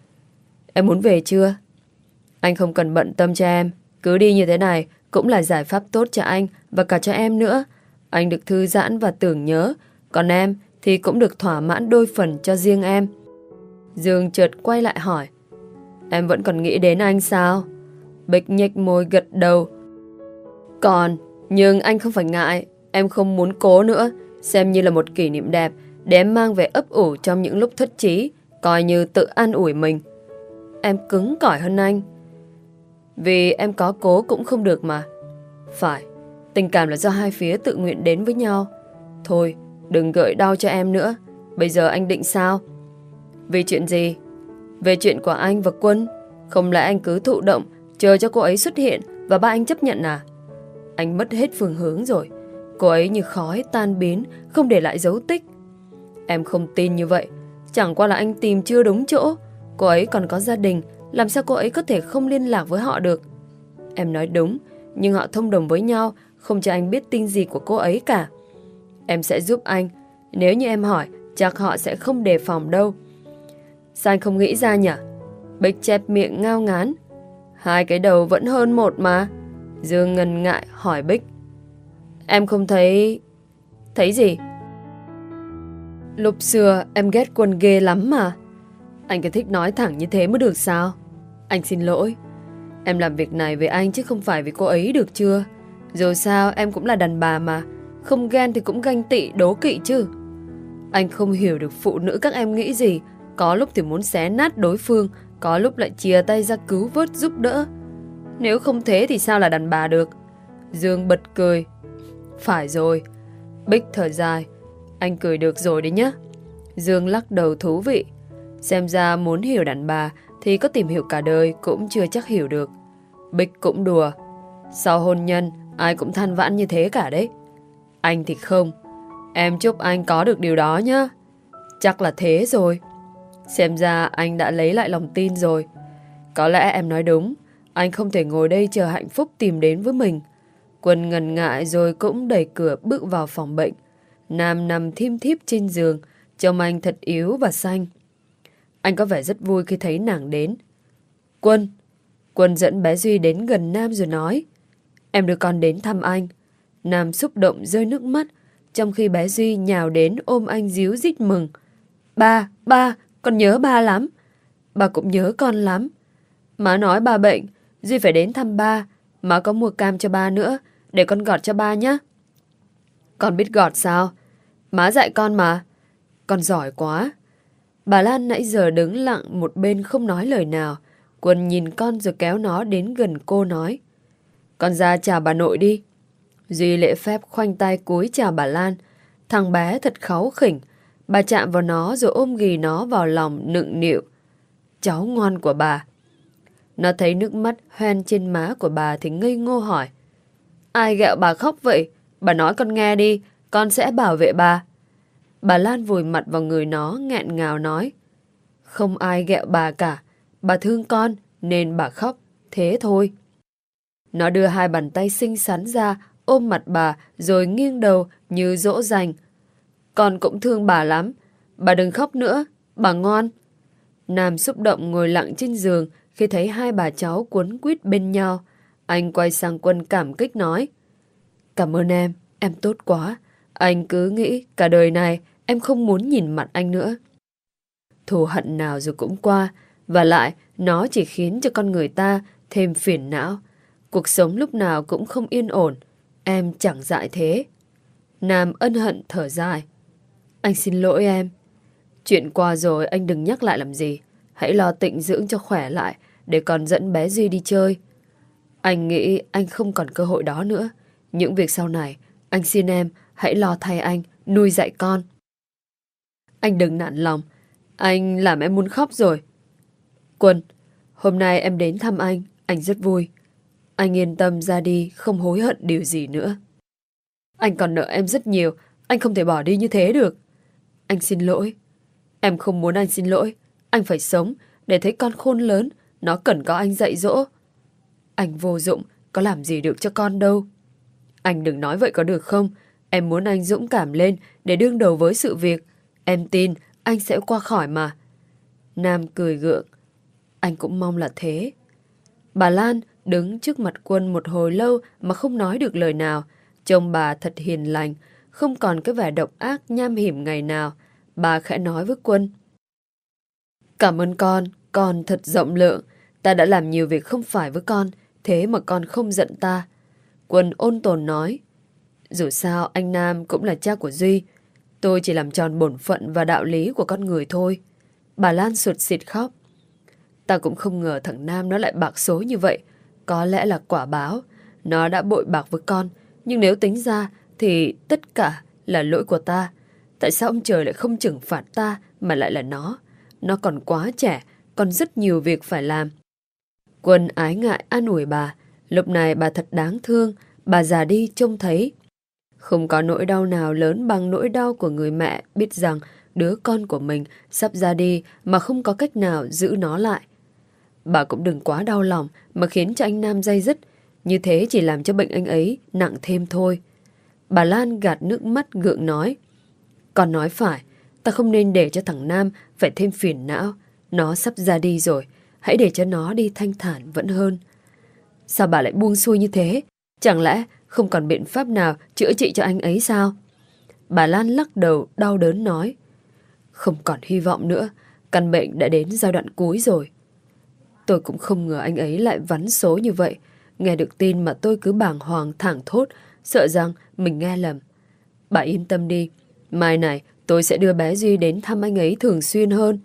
Em muốn về chưa? Anh không cần bận tâm cho em. Cứ đi như thế này cũng là giải pháp tốt cho anh và cả cho em nữa. Anh được thư giãn và tưởng nhớ. Còn em thì cũng được thỏa mãn đôi phần cho riêng em. Dương chợt quay lại hỏi: Em vẫn còn nghĩ đến anh sao? Bích nhếch môi gật đầu. Còn, nhưng anh không phải ngại. Em không muốn cố nữa. Xem như là một kỷ niệm đẹp để em mang về ấp ủ trong những lúc thất trí. Coi như tự an ủi mình. Em cứng cỏi hơn anh. Vì em có cố cũng không được mà. Phải, tình cảm là do hai phía tự nguyện đến với nhau. Thôi, đừng gợi đau cho em nữa. Bây giờ anh định sao? Vì chuyện gì? Về chuyện của anh và Quân. Không lẽ anh cứ thụ động chờ cho cô ấy xuất hiện và ba anh chấp nhận à? Anh mất hết phương hướng rồi. Cô ấy như khói tan biến, không để lại dấu tích. Em không tin như vậy. Chẳng qua là anh tìm chưa đúng chỗ. Cô ấy còn có gia đình, làm sao cô ấy có thể không liên lạc với họ được? Em nói đúng, nhưng họ thông đồng với nhau, không cho anh biết tin gì của cô ấy cả. Em sẽ giúp anh. Nếu như em hỏi, chắc họ sẽ không đề phòng đâu. Sao anh không nghĩ ra nhỉ? Bích chép miệng ngao ngán. Hai cái đầu vẫn hơn một mà. Dương ngần ngại hỏi Bích: Em không thấy... Thấy gì? Lúc xưa em ghét Quân ghê lắm mà. Anh cứ thích nói thẳng như thế mới được sao? Anh xin lỗi. Em làm việc này vì anh chứ không phải vì cô ấy được chưa? Dù sao em cũng là đàn bà mà. Không ghen thì cũng ganh tị đố kỵ chứ. Anh không hiểu được phụ nữ các em nghĩ gì. Có lúc thì muốn xé nát đối phương, có lúc lại chìa tay ra cứu vớt giúp đỡ. Nếu không thế thì sao là đàn bà được? Dương bật cười. Phải rồi. Bích thở dài. Anh cười được rồi đấy nhá. Dương lắc đầu thú vị. Xem ra muốn hiểu đàn bà thì có tìm hiểu cả đời cũng chưa chắc hiểu được. Bích cũng đùa. Sau hôn nhân ai cũng than vãn như thế cả đấy. Anh thì không. Em chúc anh có được điều đó nhá. Chắc là thế rồi. Xem ra anh đã lấy lại lòng tin rồi. Có lẽ em nói đúng. Anh không thể ngồi đây chờ hạnh phúc tìm đến với mình. Quân ngần ngại rồi cũng đẩy cửa bước vào phòng bệnh. Nam nằm thim thíp trên giường, trông anh thật yếu và xanh. Anh có vẻ rất vui khi thấy nàng đến. Quân. Quân dẫn bé Duy đến gần Nam rồi nói: Em đưa con đến thăm anh. Nam xúc động rơi nước mắt, trong khi bé Duy nhào đến ôm anh ríu rít mừng. Ba, con nhớ ba lắm. Ba cũng nhớ con lắm. Má nói ba bệnh, Duy phải đến thăm ba. Má có mua cam cho ba nữa, để con gọt cho ba nhé. Con biết gọt sao? Má dạy con mà. Con giỏi quá. Bà Lan nãy giờ đứng lặng một bên không nói lời nào. Quân nhìn con rồi kéo nó đến gần cô nói: Con ra chào bà nội đi. Duy lễ phép khoanh tay cúi chào bà Lan. Thằng bé thật kháu khỉnh. Bà chạm vào nó rồi ôm ghì nó vào lòng nựng nịu: Cháu ngoan của bà. Nó thấy nước mắt hoen trên má của bà thì ngây ngô hỏi: Ai ghẹo bà khóc vậy? Bà nói con nghe đi, con sẽ bảo vệ bà. Bà Lan vùi mặt vào người nó nghẹn ngào nói: Không ai ghẹo bà cả. Bà thương con nên bà khóc, thế thôi. Nó đưa hai bàn tay xinh xắn ra ôm mặt bà rồi nghiêng đầu như dỗ dành: Con cũng thương bà lắm. Bà đừng khóc nữa, bà ngoan. Nam xúc động ngồi lặng trên giường khi thấy hai bà cháu cuốn quýt bên nhau. Anh quay sang Quân cảm kích nói: Cảm ơn em tốt quá. Anh cứ nghĩ cả đời này em không muốn nhìn mặt anh nữa. Thù hận nào rồi cũng qua, và lại nó chỉ khiến cho con người ta thêm phiền não. Cuộc sống lúc nào cũng không yên ổn. Em chẳng dại thế. Nam ân hận thở dài: Anh xin lỗi em. Chuyện qua rồi anh đừng nhắc lại làm gì. Hãy lo tịnh dưỡng cho khỏe lại, để còn dẫn bé Duy đi chơi. Anh nghĩ anh không còn cơ hội đó nữa. Những việc sau này, anh xin em hãy lo thay anh, nuôi dạy con. Anh đừng nản lòng. Anh làm em muốn khóc rồi. Quân, hôm nay em đến thăm anh rất vui. Anh yên tâm ra đi, không hối hận điều gì nữa. Anh còn nợ em rất nhiều, anh không thể bỏ đi như thế được. Anh xin lỗi. Em không muốn anh xin lỗi. Anh phải sống để thấy con khôn lớn, nó cần có anh dạy dỗ. Anh vô dụng, có làm gì được cho con đâu. Anh đừng nói vậy có được không? Em muốn anh dũng cảm lên để đương đầu với sự việc. Em tin anh sẽ qua khỏi mà. Nam cười gượng: Anh cũng mong là thế. Bà Lan đứng trước mặt Quân một hồi lâu mà không nói được lời nào. Trông bà thật hiền lành, không còn cái vẻ độc ác nham hiểm ngày nào. Bà khẽ nói với Quân: Cảm ơn con thật rộng lượng. Ta đã làm nhiều việc không phải với con, thế mà con không giận ta. Quân ôn tồn nói: Dù sao anh Nam cũng là cha của Duy. Tôi chỉ làm tròn bổn phận và đạo lý của con người thôi. Bà Lan sụt sịt khóc: Ta cũng không ngờ thằng Nam nó lại bạc số như vậy. Có lẽ là quả báo. Nó đã bội bạc với con, nhưng nếu tính ra thì tất cả là lỗi của ta. Tại sao ông trời lại không trừng phạt ta mà lại là nó? Nó còn quá trẻ, còn rất nhiều việc phải làm. Quân ái ngại an ủi bà. Lúc này bà thật đáng thương. Bà già đi trông thấy. Không có nỗi đau nào lớn bằng nỗi đau của người mẹ biết rằng đứa con của mình sắp ra đi mà không có cách nào giữ nó lại. Bà cũng đừng quá đau lòng mà khiến cho anh Nam day dứt. Như thế chỉ làm cho bệnh anh ấy nặng thêm thôi. Bà Lan gạt nước mắt gượng nói: Con nói phải, ta không nên để cho thằng Nam phải thêm phiền não. Nó sắp ra đi rồi, hãy để cho nó đi thanh thản vẫn hơn. Sao bà lại buông xuôi như thế? Chẳng lẽ không còn biện pháp nào chữa trị cho anh ấy sao? Bà Lan lắc đầu đau đớn nói: Không còn hy vọng nữa. Căn bệnh đã đến giai đoạn cuối rồi. Tôi cũng không ngờ anh ấy lại vắn số như vậy. Nghe được tin mà tôi cứ bàng hoàng thảng thốt, sợ rằng mình nghe lầm. Bà yên tâm đi, mai này tôi sẽ đưa bé Duy đến thăm anh ấy thường xuyên hơn.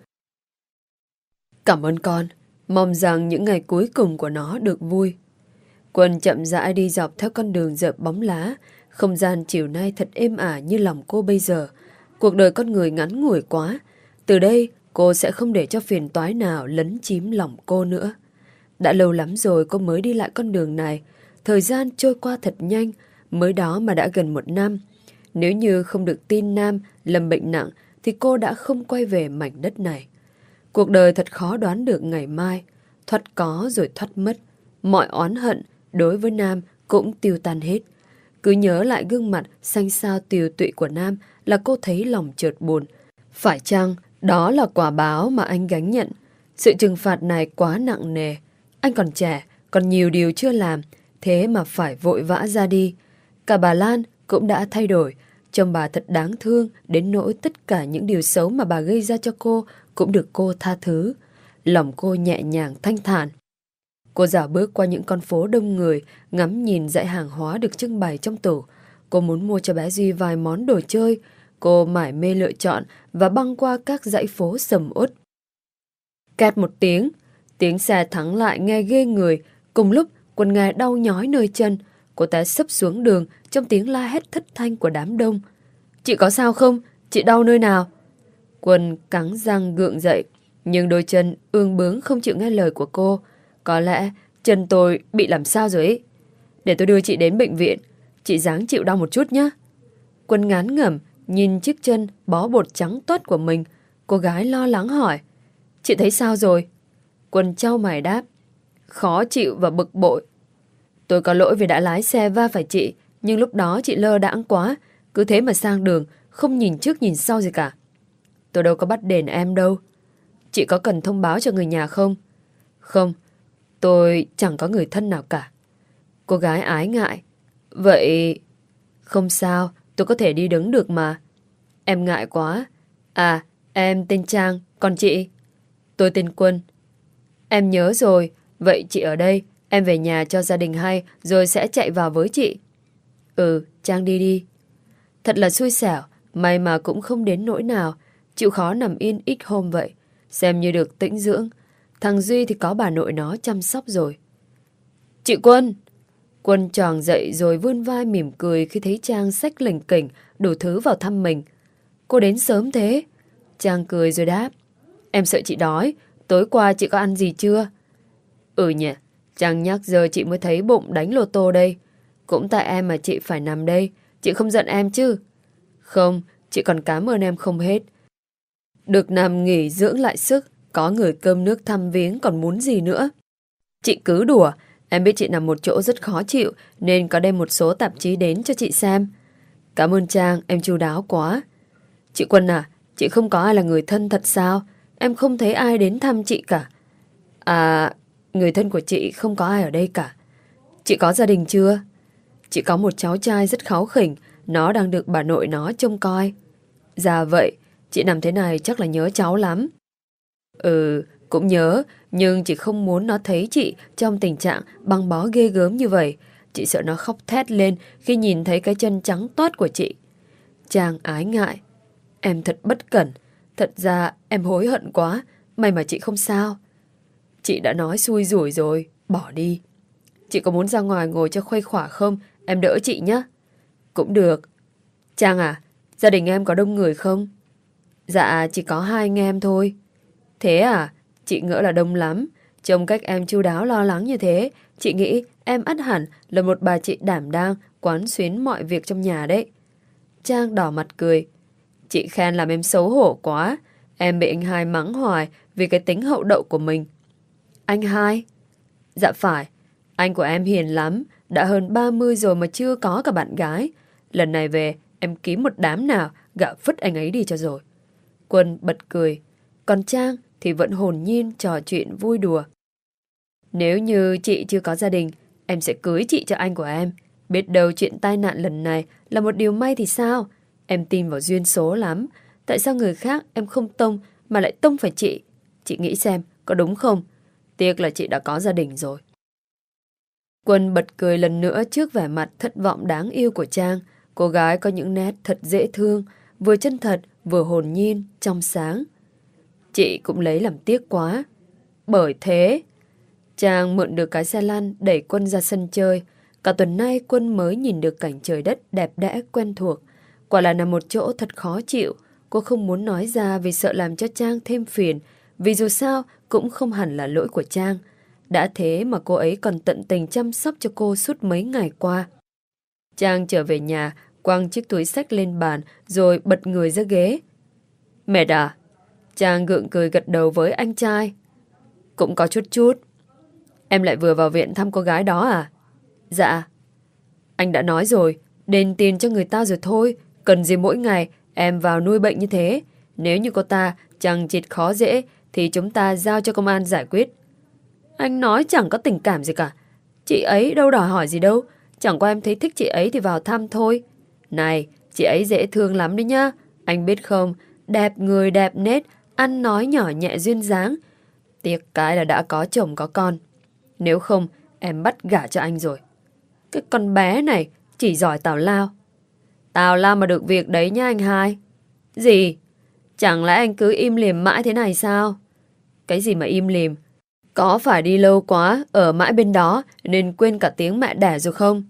Cảm ơn con. Mong rằng những ngày cuối cùng của nó được vui. Quân chậm rãi đi dọc theo con đường rợp bóng lá. Không gian chiều nay thật êm ả như lòng cô bây giờ. Cuộc đời con người ngắn ngủi quá. Từ đây cô sẽ không để cho phiền toái nào lấn chiếm lòng cô nữa. Đã lâu lắm rồi cô mới đi lại con đường này. Thời gian trôi qua thật nhanh. Mới đó mà đã gần 1 năm. Nếu như không được tin Nam lâm bệnh nặng thì cô đã không quay về mảnh đất này. Cuộc đời thật khó đoán được ngày mai, thoát có rồi thoát mất. Mọi oán hận đối với Nam cũng tiêu tan hết. Cứ nhớ lại gương mặt xanh xao tiều tụy của Nam là cô thấy lòng chợt buồn. Phải chăng đó là quả báo mà anh gánh nhận? Sự trừng phạt này quá nặng nề. Anh còn trẻ, còn nhiều điều chưa làm, thế mà phải vội vã ra đi. Cả bà Lan cũng đã thay đổi. Trông bà thật đáng thương đến nỗi tất cả những điều xấu mà bà gây ra cho cô cũng được cô tha thứ. Lòng cô nhẹ nhàng thanh thản. Cô dạo bước qua những con phố đông người, ngắm nhìn dãy hàng hóa được trưng bày trong tủ. Cô muốn mua cho bé Duy vài món đồ chơi. Cô mải mê lựa chọn và băng qua các dãy phố sầm uất. Kẹt một tiếng xe thắng lại nghe ghê người. Cùng lúc Quân nghe đau nhói nơi chân. Cô té sấp xuống đường trong tiếng la hét thất thanh của đám đông. Chị có sao không? Chị đau nơi nào? Quân cắn răng gượng dậy, nhưng đôi chân ương bướng không chịu nghe lời của cô. Có lẽ chân tôi bị làm sao rồi ấy. Để tôi đưa chị đến bệnh viện. Chị ráng chịu đau một chút nhé. Quân ngán ngẩm nhìn chiếc chân bó bột trắng toát của mình. Cô gái lo lắng hỏi, chị thấy sao rồi? Quân chau mày đáp, khó chịu và bực bội. Tôi có lỗi vì đã lái xe va phải chị, nhưng lúc đó chị lơ đãng quá, cứ thế mà sang đường, không nhìn trước nhìn sau gì cả. Tôi đâu có bắt đền em đâu. Chị có cần thông báo cho người nhà không? Không, tôi chẳng có người thân nào cả. Cô gái ái ngại. Vậy... Không sao, tôi có thể đi đứng được mà. Em ngại quá. À, em tên Trang, còn chị? Tôi tên Quân. Em nhớ rồi, vậy chị ở đây, em về nhà cho gia đình hay rồi sẽ chạy vào với chị. Ừ, Trang đi đi. Thật là xui xẻo, may mà cũng không đến nỗi nào. Chịu khó nằm yên ít hôm vậy, xem như được tĩnh dưỡng. Thằng Duy thì có bà nội nó chăm sóc rồi. Chị Quân! Quân tròn dậy rồi vươn vai mỉm cười khi thấy Trang xách lỉnh kỉnh đủ thứ vào thăm mình. Cô đến sớm thế? Trang cười rồi đáp, em sợ chị đói, tối qua chị có ăn gì chưa? Ừ nhỉ, Trang nhắc giờ chị mới thấy bụng đánh lô tô đây. Cũng tại em mà chị phải nằm đây, chị không giận em chứ? Không, chị còn cảm ơn em không hết. Được nằm nghỉ dưỡng lại sức, có người cơm nước thăm viếng còn muốn gì nữa. Chị cứ đùa, em biết chị nằm một chỗ rất khó chịu nên có đem một số tạp chí đến cho chị xem. Cảm ơn Trang, em chu đáo quá. Chị Quân à, chị không có ai là người thân thật sao? Em không thấy ai đến thăm chị cả. À, người thân của chị không có ai ở đây cả. Chị có gia đình chưa? Chị có một cháu trai rất kháu khỉnh, nó đang được bà nội nó trông coi. Dạ vậy, chị nằm thế này chắc là nhớ cháu lắm. Ừ, cũng nhớ, nhưng chị không muốn nó thấy chị trong tình trạng băng bó ghê gớm như vậy. Chị sợ nó khóc thét lên khi nhìn thấy cái chân trắng toát của chị. Trang ái ngại. Em thật bất cẩn. Thật ra em hối hận quá. May mà chị không sao. Chị đã nói xui rủi rồi. Bỏ đi. Chị có muốn ra ngoài ngồi cho khuây khỏa không? Em đỡ chị nhé. Cũng được. Trang à, gia đình em có đông người không? Dạ, chỉ có 2 anh em thôi. Thế à? Chị ngỡ là đông lắm. Trông cách em chu đáo lo lắng như thế, chị nghĩ em ắt hẳn là một bà chị đảm đang, quán xuyến mọi việc trong nhà đấy. Trang đỏ mặt cười. Chị khen làm em xấu hổ quá. Em bị anh Hai mắng hoài vì cái tính hậu đậu của mình. Anh Hai? Dạ phải. Anh của em hiền lắm. Đã hơn 30 rồi mà chưa có cả bạn gái. Lần này về em kiếm một đám nào gạ phứt anh ấy đi cho rồi. Quân bật cười. Còn Trang thì vẫn hồn nhiên trò chuyện vui đùa. Nếu như chị chưa có gia đình, em sẽ cưới chị cho anh của em. Biết đâu chuyện tai nạn lần này là một điều may thì sao? Em tin vào duyên số lắm. Tại sao người khác em không tông mà lại tông phải chị? Chị nghĩ xem, có đúng không? Tiếc là chị đã có gia đình rồi. Quân bật cười lần nữa trước vẻ mặt thất vọng đáng yêu của Trang. Cô gái có những nét thật dễ thương, vừa chân thật, vừa hồn nhiên, trong sáng. Chị cũng lấy làm tiếc quá. Bởi thế, Trang mượn được cái xe lăn đẩy Quân ra sân chơi. Cả tuần nay Quân mới nhìn được cảnh trời đất đẹp đẽ quen thuộc. Quả là nằm một chỗ thật khó chịu. Cô không muốn nói ra vì sợ làm cho Trang thêm phiền. Vì dù sao cũng không hẳn là lỗi của Trang. Đã thế mà cô ấy còn tận tình chăm sóc cho cô suốt mấy ngày qua. Trang trở về nhà, quăng chiếc túi xách lên bàn rồi bật người ra ghế. Mệt à? Trang gượng cười gật đầu với anh trai. Cũng có chút chút. Em lại vừa vào viện thăm cô gái đó à? Dạ. Anh đã nói rồi, đền tiền cho người ta rồi thôi. Cần gì mỗi ngày em vào nuôi bệnh như thế? Nếu như cô ta chẳng chịt khó dễ thì chúng ta giao cho công an giải quyết. Anh nói chẳng có tình cảm gì cả. Chị ấy đâu đòi hỏi gì đâu. Chẳng qua em thấy thích chị ấy thì vào thăm thôi. Này, chị ấy dễ thương lắm đấy nhá. Anh biết không, đẹp người đẹp nết, ăn nói nhỏ nhẹ duyên dáng. Tiếc cái là đã có chồng có con. Nếu không, em bắt gả cho anh rồi. Cái con bé này chỉ giỏi tào lao. Tào lao mà được việc đấy nhá anh hai. Gì? Chẳng lẽ anh cứ im lìm mãi thế này sao? Cái gì mà im lìm? Có phải đi lâu quá, ở mãi bên đó nên quên cả tiếng mẹ đẻ rồi không?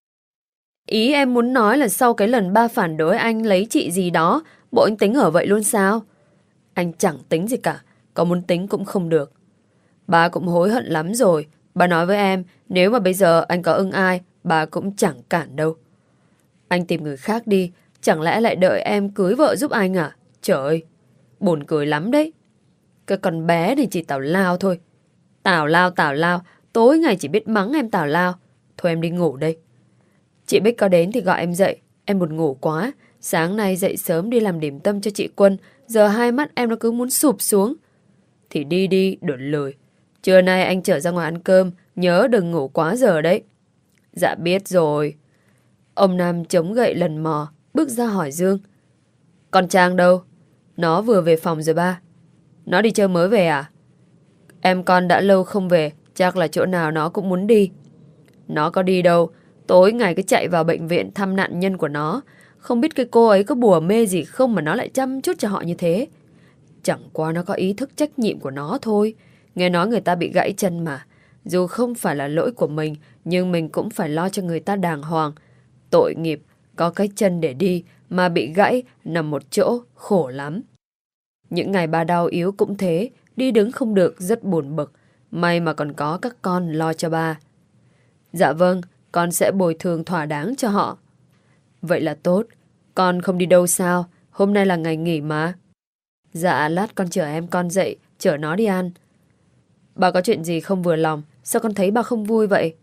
Ý em muốn nói là sau cái lần ba phản đối anh lấy chị gì đó, bộ anh tính ở vậy luôn sao? Anh chẳng tính gì cả, có muốn tính cũng không được. Bà cũng hối hận lắm rồi. Bà nói với em, nếu mà bây giờ anh có ưng ai, bà cũng chẳng cản đâu. Anh tìm người khác đi, chẳng lẽ lại đợi em cưới vợ giúp anh à? Trời ơi, buồn cười lắm đấy. Cái con bé này chỉ tào lao thôi. Tào lao, tối ngày chỉ biết mắng em tào lao. Thôi em đi ngủ đây. Chị Bích có đến thì gọi em dậy. Em buồn ngủ quá. Sáng nay dậy sớm đi làm điểm tâm cho chị Quân. Giờ hai mắt em nó cứ muốn sụp xuống. Thì đi đi, đuổi lười. Trưa nay anh chở ra ngoài ăn cơm. Nhớ đừng ngủ quá giờ đấy. Dạ biết rồi. Ông Nam chống gậy lần mò, bước ra hỏi Dương. Con Trang đâu? Nó vừa về phòng rồi ba. Nó đi chơi mới về à? Em con đã lâu không về, chắc là chỗ nào nó cũng muốn đi. Nó có đi đâu, tối ngày cứ chạy vào bệnh viện thăm nạn nhân của nó. Không biết cái cô ấy có bùa mê gì không mà nó lại chăm chút cho họ như thế. Chẳng qua nó có ý thức trách nhiệm của nó thôi. Nghe nói người ta bị gãy chân mà. Dù không phải là lỗi của mình, nhưng mình cũng phải lo cho người ta đàng hoàng. Tội nghiệp, có cái chân để đi mà bị gãy nằm một chỗ, khổ lắm. Những ngày bà đau yếu cũng thế, đi đứng không được, rất buồn bực. May mà còn có các con lo cho ba. Dạ vâng, con sẽ bồi thường thỏa đáng cho họ. Vậy là tốt. Con không đi đâu sao? Hôm nay là ngày nghỉ mà. Dạ, lát con chở em con dậy, chở nó đi ăn. Bà có chuyện gì không vừa lòng? Sao con thấy bà không vui vậy?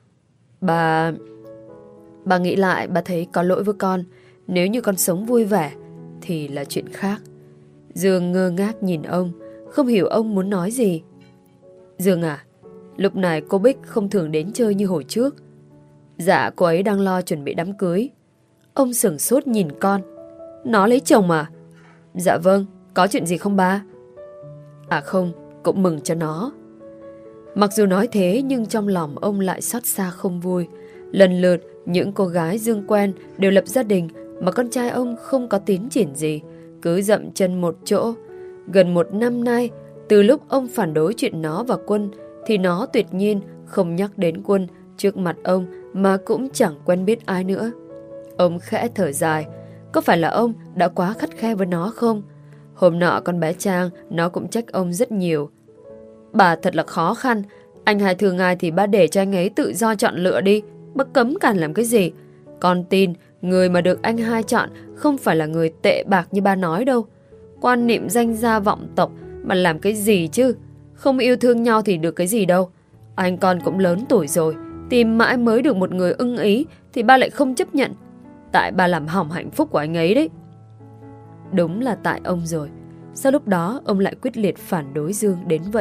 Bà nghĩ lại, bà thấy có lỗi với con. Nếu như con sống vui vẻ thì là chuyện khác. Dương ngơ ngác nhìn ông, không hiểu ông muốn nói gì. Dương à, lúc này cô Bích không thường đến chơi như hồi trước. Dạ, cô ấy đang lo chuẩn bị đám cưới. Ông sửng sốt nhìn con. Nó lấy chồng à? Dạ vâng, có chuyện gì không ba? À không, cũng mừng cho nó. Mặc dù nói thế nhưng trong lòng ông lại xót xa không vui. Lần lượt những cô gái Dương quen đều lập gia đình, mà con trai ông không có tiến triển gì, cứ dậm chân một chỗ. Gần một năm nay, từ lúc ông phản đối chuyện nó và Quân, thì nó tuyệt nhiên không nhắc đến Quân trước mặt ông, mà cũng chẳng quen biết ai nữa. Ông khẽ thở dài. Có phải là ông đã quá khắt khe với nó không? Hôm nọ con bé Trang nó cũng trách ông rất nhiều. Bà thật là khó khăn. Anh hai thương ai thì ba để cho anh ấy tự do chọn lựa đi. Bà cấm cản làm cái gì? Con tin người mà được anh hai chọn không phải là người tệ bạc như ba nói đâu. Quan niệm danh gia vọng tộc mà làm cái gì chứ? Không yêu thương nhau thì được cái gì đâu. Anh con cũng lớn tuổi rồi, tìm mãi mới được một người ưng ý thì ba lại không chấp nhận. Tại ba làm hỏng hạnh phúc của anh ấy đấy. Đúng là tại ông rồi. Sao lúc đó ông lại quyết liệt phản đối Dương đến vậy?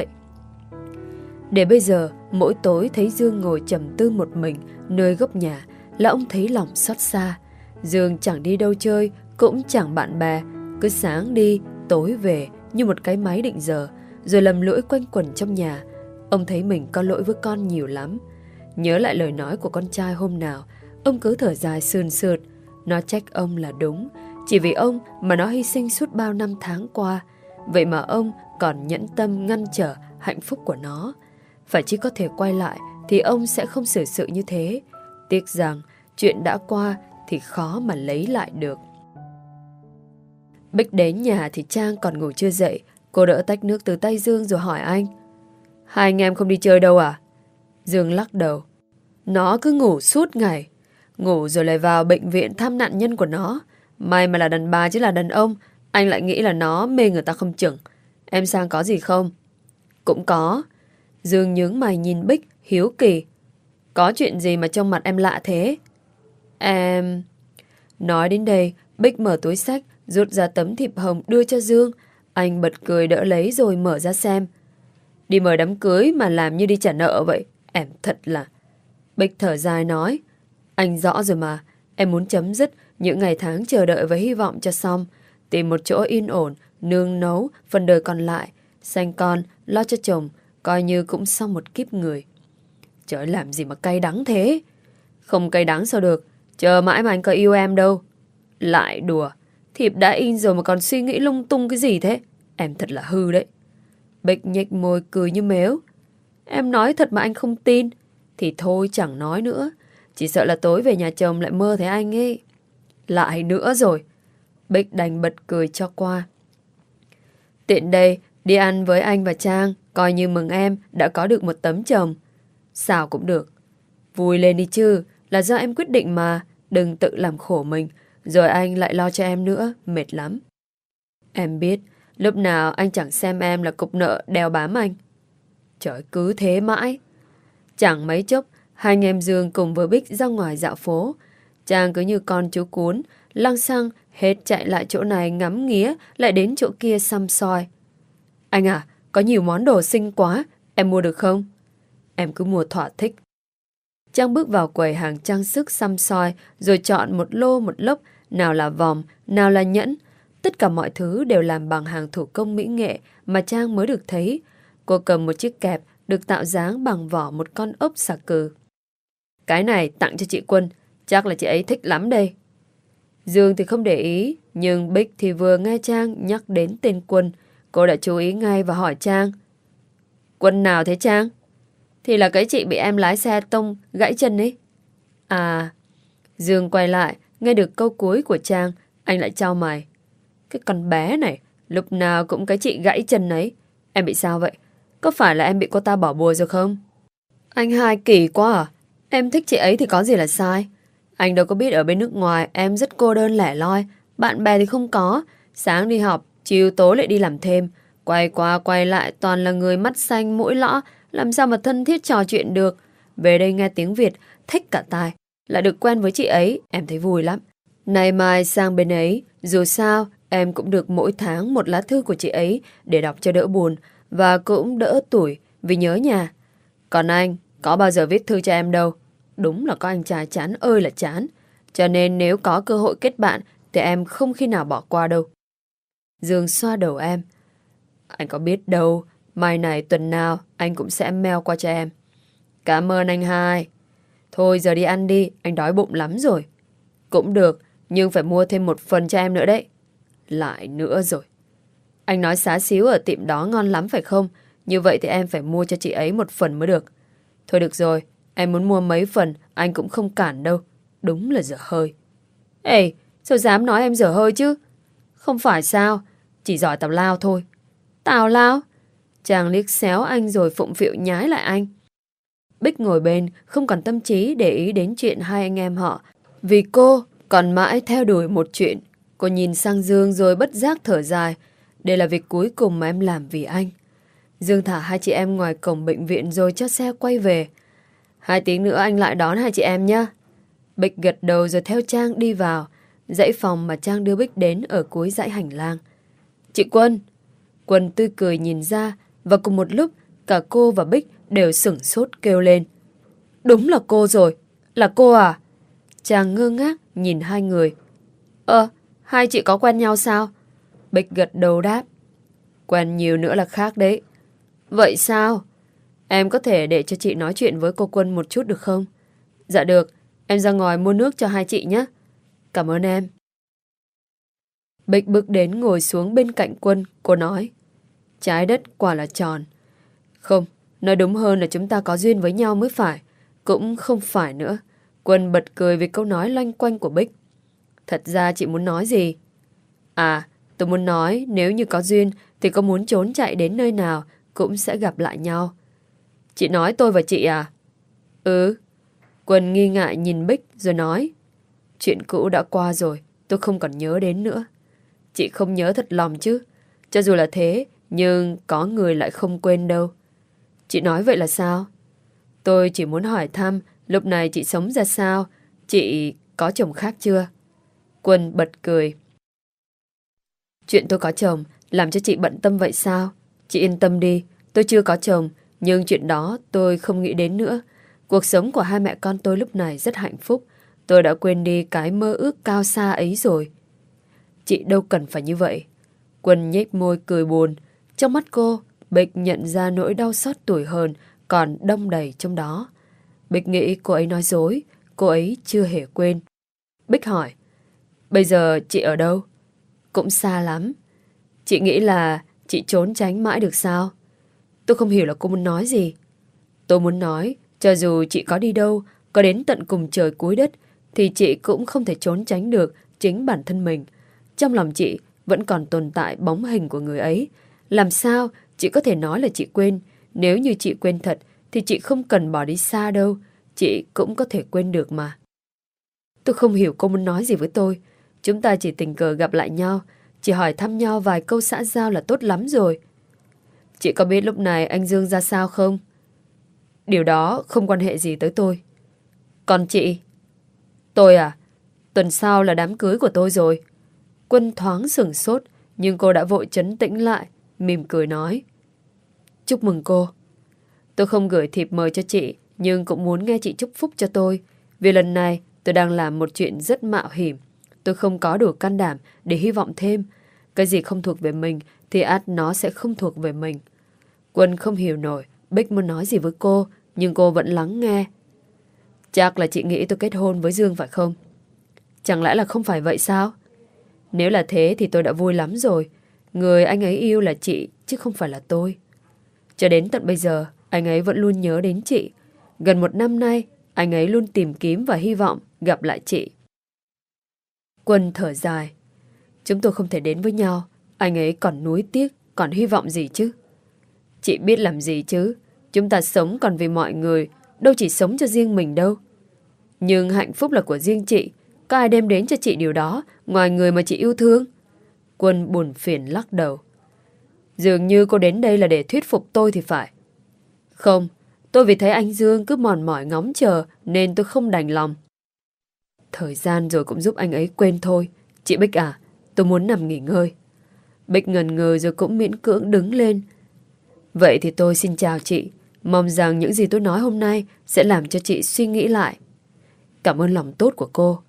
Để bây giờ mỗi tối thấy Dương ngồi trầm tư một mình nơi góc nhà là ông thấy lòng xót xa. Dương chẳng đi đâu chơi, cũng chẳng bạn bè, cứ sáng đi tối về như một cái máy định giờ, rồi lầm lũi quanh quẩn trong nhà. Ông thấy mình có lỗi với con nhiều lắm. Nhớ lại lời nói của con trai hôm nào, ông cứ thở dài sườn sượt. Nó trách ông là đúng, chỉ vì ông mà nó hy sinh suốt bao năm tháng qua. Vậy mà ông còn nhẫn tâm ngăn trở hạnh phúc của nó. Phải chỉ có thể quay lại thì ông sẽ không xử sự như thế. Tiếc rằng chuyện đã qua thì khó mà lấy lại được. Bích đến nhà thì Trang còn ngủ chưa dậy. Cô đỡ tách nước từ tay Dương rồi hỏi anh. Hai anh em không đi chơi đâu à? Dương lắc đầu. Nó cứ ngủ suốt ngày. Ngủ rồi lại vào bệnh viện thăm nạn nhân của nó. May mà là đàn bà chứ là đàn ông, anh lại nghĩ là nó mê người ta không chừng. Em sang có gì không? Cũng có. Dương nhướng mày nhìn Bích, hiếu kỳ. Có chuyện gì mà trông mặt em lạ thế? Em... Nói đến đây, Bích mở túi xách, rút ra tấm thiệp hồng đưa cho Dương. Anh bật cười đỡ lấy rồi mở ra xem. Đi mời đám cưới mà làm như đi trả nợ vậy. Em thật là... Bích thở dài nói. Anh rõ rồi mà. Em muốn chấm dứt những ngày tháng chờ đợi với hy vọng cho xong. Tìm một chỗ yên ổn, nương nấu, phần đời còn lại. Sanh con, lo cho chồng, coi như cũng xong một kiếp người. Trời, làm gì mà cay đắng thế? Không cay đắng sao được. Chờ mãi mà anh có yêu em đâu. Lại đùa. Thiệp đã in rồi mà còn suy nghĩ lung tung cái gì thế? Em thật là hư đấy. Bích nhếch môi cười như mếu. Em nói thật mà anh không tin. Thì thôi chẳng nói nữa. Chỉ sợ là tối về nhà chồng lại mơ thấy anh ấy. Lại nữa rồi. Bích đành bật cười cho qua. Tiện đây, đi ăn với anh và Trang, coi như mừng em đã có được một tấm chồng. Sao cũng được. Vui lên đi chứ, là do em quyết định mà. Đừng tự làm khổ mình, rồi anh lại lo cho em nữa, mệt lắm. Em biết, lúc nào anh chẳng xem em là cục nợ đeo bám anh. Trời, cứ thế mãi. Chẳng mấy chốc, hai anh em Dương cùng với Bích ra ngoài dạo phố. Trang cứ như con chú cún, lăng xăng, hết chạy lại chỗ này ngắm nghía, lại đến chỗ kia xăm soi. Anh à, có nhiều món đồ xinh quá, em mua được không? Em cứ mua thỏa thích. Trang bước vào quầy hàng trang sức xăm soi, rồi chọn một lô một lốc, nào là vòng, nào là nhẫn. Tất cả mọi thứ đều làm bằng hàng thủ công mỹ nghệ mà Trang mới được thấy. Cô cầm một chiếc kẹp được tạo dáng bằng vỏ một con ốc xà cừ. Cái này tặng cho chị Quân, chắc là chị ấy thích lắm đây. Dương thì không để ý, nhưng Bích thì vừa nghe Trang nhắc đến tên Quân, cô đã chú ý ngay và hỏi Trang. Quân nào thế Trang? Thì là cái chị bị em lái xe tông gãy chân ấy. À, Dương quay lại, nghe được câu cuối của Trang, anh lại chau mày. Cái con bé này, lúc nào cũng cái chị gãy chân ấy. Em bị sao vậy? Có phải là em bị cô ta bỏ bùa rồi không? Anh hai kỳ quá à? Em thích chị ấy thì có gì là sai? Anh đâu có biết ở bên nước ngoài em rất cô đơn lẻ loi. Bạn bè thì không có. Sáng đi học, chiều tối lại đi làm thêm. Quay qua quay lại toàn là người mắt xanh mũi lõ. Làm sao mà thân thiết trò chuyện được? Về đây nghe tiếng Việt, thích cả tai. Lại được quen với chị ấy, em thấy vui lắm. Nay mai sang bên ấy, dù sao em cũng được mỗi tháng một lá thư của chị ấy để đọc cho đỡ buồn. Và cũng đỡ tủi vì nhớ nhà. Còn anh, có bao giờ viết thư cho em đâu. Đúng là có anh trai chán ơi là chán. Cho nên nếu có cơ hội kết bạn thì em không khi nào bỏ qua đâu. Dương xoa đầu em. Anh có biết đâu, mai này tuần nào anh cũng sẽ mail qua cho em. Cảm ơn anh hai. Thôi giờ đi ăn đi, anh đói bụng lắm rồi. Cũng được, nhưng phải mua thêm một phần cho em nữa đấy. Lại nữa rồi. Anh nói xá xíu ở tiệm đó ngon lắm phải không? Như vậy thì em phải mua cho chị ấy một phần mới được. Thôi được rồi, em muốn mua mấy phần anh cũng không cản đâu. Đúng là dở hơi. Ê, sao dám nói em dở hơi chứ? Không phải sao, chỉ giỏi tào lao thôi. Tào lao? Chàng liếc xéo anh rồi phụng phịu nhái lại anh. Bích ngồi bên, không còn tâm trí để ý đến chuyện hai anh em họ. Vì cô còn mãi theo đuổi một chuyện. Cô nhìn sang Dương rồi bất giác thở dài. Đây là việc cuối cùng mà em làm vì anh. Dương thả hai chị em ngoài cổng bệnh viện rồi cho xe quay về. 2 tiếng nữa anh lại đón hai chị em nhé. Bích gật đầu rồi theo Trang đi vào dãy phòng mà Trang đưa Bích đến ở cuối dãy hành lang. Chị Quân. Quân tươi cười nhìn ra và cùng một lúc cả cô và Bích đều sửng sốt kêu lên. Đúng là cô rồi. Là cô à? Trang ngơ ngác nhìn hai người. Hai chị có quen nhau sao? Bích gật đầu đáp. Quen nhiều nữa là khác đấy. Vậy sao? Em có thể để cho chị nói chuyện với cô Quân một chút được không? Dạ được, em ra ngoài mua nước cho hai chị nhé. Cảm ơn em. Bích bước đến ngồi xuống bên cạnh Quân, cô nói. Trái đất quả là tròn. Không, nói đúng hơn là chúng ta có duyên với nhau mới phải. Cũng không phải nữa. Quân bật cười vì câu nói loanh quanh của Bích. Thật ra chị muốn nói gì? À, tôi muốn nói nếu như có duyên thì có muốn trốn chạy đến nơi nào cũng sẽ gặp lại nhau. Chị nói tôi và chị à? Ừ. Quân nghi ngại nhìn Bích rồi nói. Chuyện cũ đã qua rồi, tôi không còn nhớ đến nữa. Chị không nhớ thật lòng chứ? Cho dù là thế Nhưng có người lại không quên đâu. Chị nói vậy là sao? Tôi chỉ muốn hỏi thăm lúc này chị sống ra sao? Chị có chồng khác chưa? Quân bật cười. Chuyện tôi có chồng làm cho chị bận tâm vậy sao? Chị yên tâm đi, tôi chưa có chồng, nhưng chuyện đó tôi không nghĩ đến nữa. Cuộc sống của hai mẹ con tôi lúc này rất hạnh phúc. Tôi đã quên đi cái mơ ước cao xa ấy rồi. Chị đâu cần phải như vậy. Quân nhếch môi cười buồn. Trong mắt cô, Bích nhận ra nỗi đau xót tủi hờn còn đong đầy trong đó. Bích nghĩ cô ấy nói dối, cô ấy chưa hề quên. Bích hỏi, bây giờ chị ở đâu? Cũng xa lắm. Chị nghĩ là chị trốn tránh mãi được sao? Tôi không hiểu là cô muốn nói gì. Tôi muốn nói, cho dù chị có đi đâu, có đến tận cùng trời cuối đất, thì chị cũng không thể trốn tránh được chính bản thân mình. Trong lòng chị vẫn còn tồn tại bóng hình của người ấy. Làm sao chị có thể nói là chị quên? Nếu như chị quên thật, thì chị không cần bỏ đi xa đâu. Chị cũng có thể quên được mà. Tôi không hiểu cô muốn nói gì với tôi. Chúng ta chỉ tình cờ gặp lại nhau, chỉ hỏi thăm nhau vài câu xã giao là tốt lắm rồi. Chị có biết lúc này anh Dương ra sao không? Điều đó không quan hệ gì tới tôi. Còn chị? Tôi à? Tuần sau là đám cưới của tôi rồi. Quân thoáng sửng sốt, nhưng cô đã vội trấn tĩnh lại, mỉm cười nói. Chúc mừng cô. Tôi không gửi thiệp mời cho chị, nhưng cũng muốn nghe chị chúc phúc cho tôi. Vì lần này tôi đang làm một chuyện rất mạo hiểm. Tôi không có đủ can đảm để hy vọng thêm. Cái gì không thuộc về mình thì ắt nó sẽ không thuộc về mình. Quân không hiểu nổi Bích muốn nói gì với cô, nhưng cô vẫn lắng nghe. Chắc là chị nghĩ tôi kết hôn với Dương phải không? Chẳng lẽ là không phải vậy sao? Nếu là thế thì tôi đã vui lắm rồi. Người anh ấy yêu là chị, chứ không phải là tôi. Cho đến tận bây giờ, anh ấy vẫn luôn nhớ đến chị. Gần 1 năm nay, anh ấy luôn tìm kiếm và hy vọng gặp lại chị. Quân thở dài. Chúng tôi không thể đến với nhau. Anh ấy còn nuối tiếc, còn hy vọng gì chứ? Chị biết làm gì chứ? Chúng ta sống còn vì mọi người, đâu chỉ sống cho riêng mình đâu. Nhưng hạnh phúc là của riêng chị. Có ai đem đến cho chị điều đó ngoài người mà chị yêu thương? Quân buồn phiền lắc đầu. Dường như cô đến đây là để thuyết phục tôi thì phải. Không, tôi vì thấy anh Dương cứ mòn mỏi ngóng chờ nên tôi không đành lòng. Thời gian rồi cũng giúp anh ấy quên thôi. Chị Bích à, tôi muốn nằm nghỉ ngơi. Bích ngần ngừ rồi cũng miễn cưỡng đứng lên. Vậy thì tôi xin chào chị. Mong rằng những gì tôi nói hôm nay sẽ làm cho chị suy nghĩ lại. Cảm ơn lòng tốt của cô.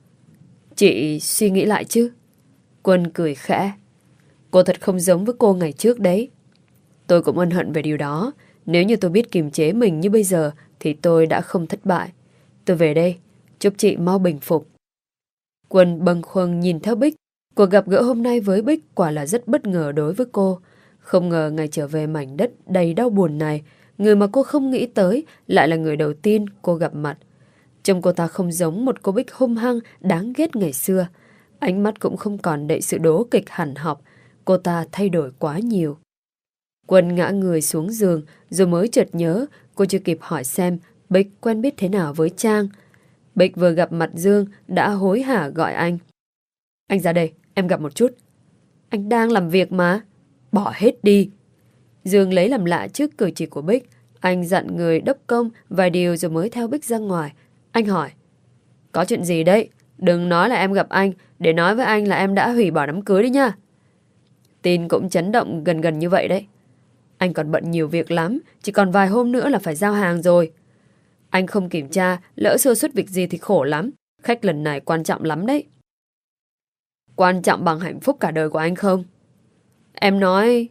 Chị suy nghĩ lại chứ? Quân cười khẽ. Cô thật không giống với cô ngày trước đấy. Tôi cũng ân hận về điều đó. Nếu như tôi biết kiềm chế mình như bây giờ thì tôi đã không thất bại. Tôi về đây. Chúc chị mau bình phục. Quân bâng khuâng nhìn theo Bích. Cuộc gặp gỡ hôm nay với Bích quả là rất bất ngờ đối với cô. Không ngờ ngày trở về mảnh đất đầy đau buồn này, người mà cô không nghĩ tới lại là người đầu tiên cô gặp mặt. Trông cô ta không giống một cô Bích hung hăng, đáng ghét ngày xưa. Ánh mắt cũng không còn đậy sự đố kịch hằn học. Cô ta thay đổi quá nhiều. Quân ngã người xuống giường rồi mới chợt nhớ cô chưa kịp hỏi xem Bích quen biết thế nào với Trang. Bích vừa gặp mặt Dương đã hối hả gọi anh. Anh ra đây, em gặp một chút. Anh đang làm việc mà. Bỏ hết đi. Dương lấy làm lạ trước cử chỉ của Bích. Anh dặn người đốc công vài điều rồi mới theo Bích ra ngoài. Anh hỏi. Có chuyện gì đấy? Đừng nói là em gặp anh để nói với anh là em đã hủy bỏ đám cưới đấy nha. Tin cũng chấn động gần gần như vậy đấy. Anh còn bận nhiều việc lắm. Chỉ còn vài hôm nữa là phải giao hàng rồi. Anh không kiểm tra, lỡ sơ suất việc gì thì khổ lắm. Khách lần này quan trọng lắm đấy. Quan trọng bằng hạnh phúc cả đời của anh không? Em nói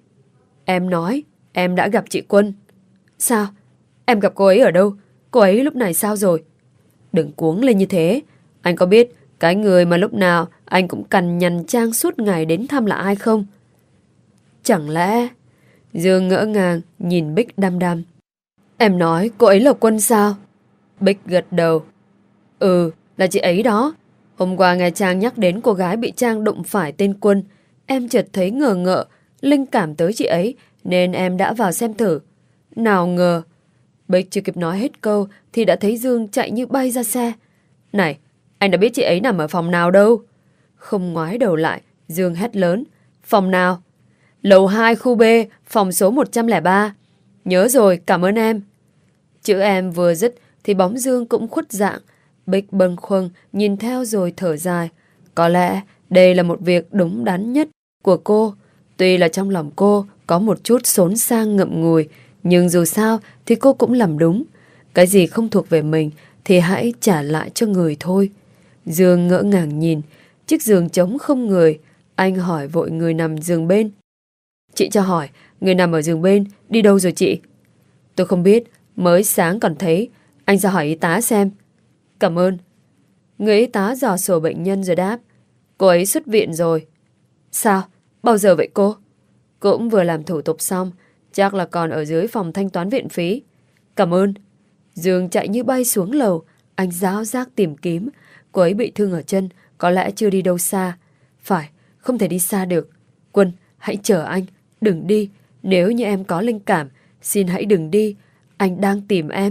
em đã gặp chị Quân. Sao? Em gặp cô ấy ở đâu? Cô ấy lúc này sao rồi? Đừng cuống lên như thế. Anh có biết cái người mà lúc nào anh cũng cằn nhằn Trang suốt ngày đến thăm là ai không? Chẳng lẽ... Dương ngỡ ngàng nhìn Bích đăm đăm. Em nói cô ấy là Quân sao? Bích gật đầu. Ừ, là chị ấy đó. Hôm qua nghe Trang nhắc đến cô gái bị Trang đụng phải tên Quân. Em chợt thấy ngờ ngợ, linh cảm tới chị ấy, nên em đã vào xem thử. Nào ngờ... Bích chưa kịp nói hết câu thì đã thấy Dương chạy như bay ra xe. Này, anh đã biết chị ấy nằm ở phòng nào đâu? Không ngoái đầu lại, Dương hét lớn. Phòng nào? Lầu 2 khu B, phòng số 103. Nhớ rồi, cảm ơn em. Chữ em vừa dứt thì bóng Dương cũng khuất dạng. Bích bâng khuâng nhìn theo rồi thở dài. Có lẽ đây là một việc đúng đắn nhất của cô. Tuy là trong lòng cô có một chút xốn sang ngậm ngùi, nhưng dù sao thì cô cũng làm đúng. Cái gì không thuộc về mình thì hãy trả lại cho người thôi. Dương ngỡ ngàng nhìn chiếc giường trống không người. Anh hỏi vội người nằm giường bên. Chị cho hỏi, người nằm ở giường bên đi đâu rồi chị? Tôi không biết, mới sáng còn thấy. Anh ra hỏi y tá xem. Cảm ơn. Người y tá dò sổ bệnh nhân rồi đáp. Cô ấy xuất viện rồi. Sao? Bao giờ vậy cô? Cũng vừa làm thủ tục xong. Chắc là còn ở dưới phòng thanh toán viện phí. Cảm ơn. Dương chạy như bay xuống lầu. Anh ráo rác tìm kiếm. Cô ấy bị thương ở chân, có lẽ chưa đi đâu xa. Phải, không thể đi xa được. Quân, hãy chờ anh. Đừng đi. Nếu như em có linh cảm, xin hãy đừng đi. Anh đang tìm em.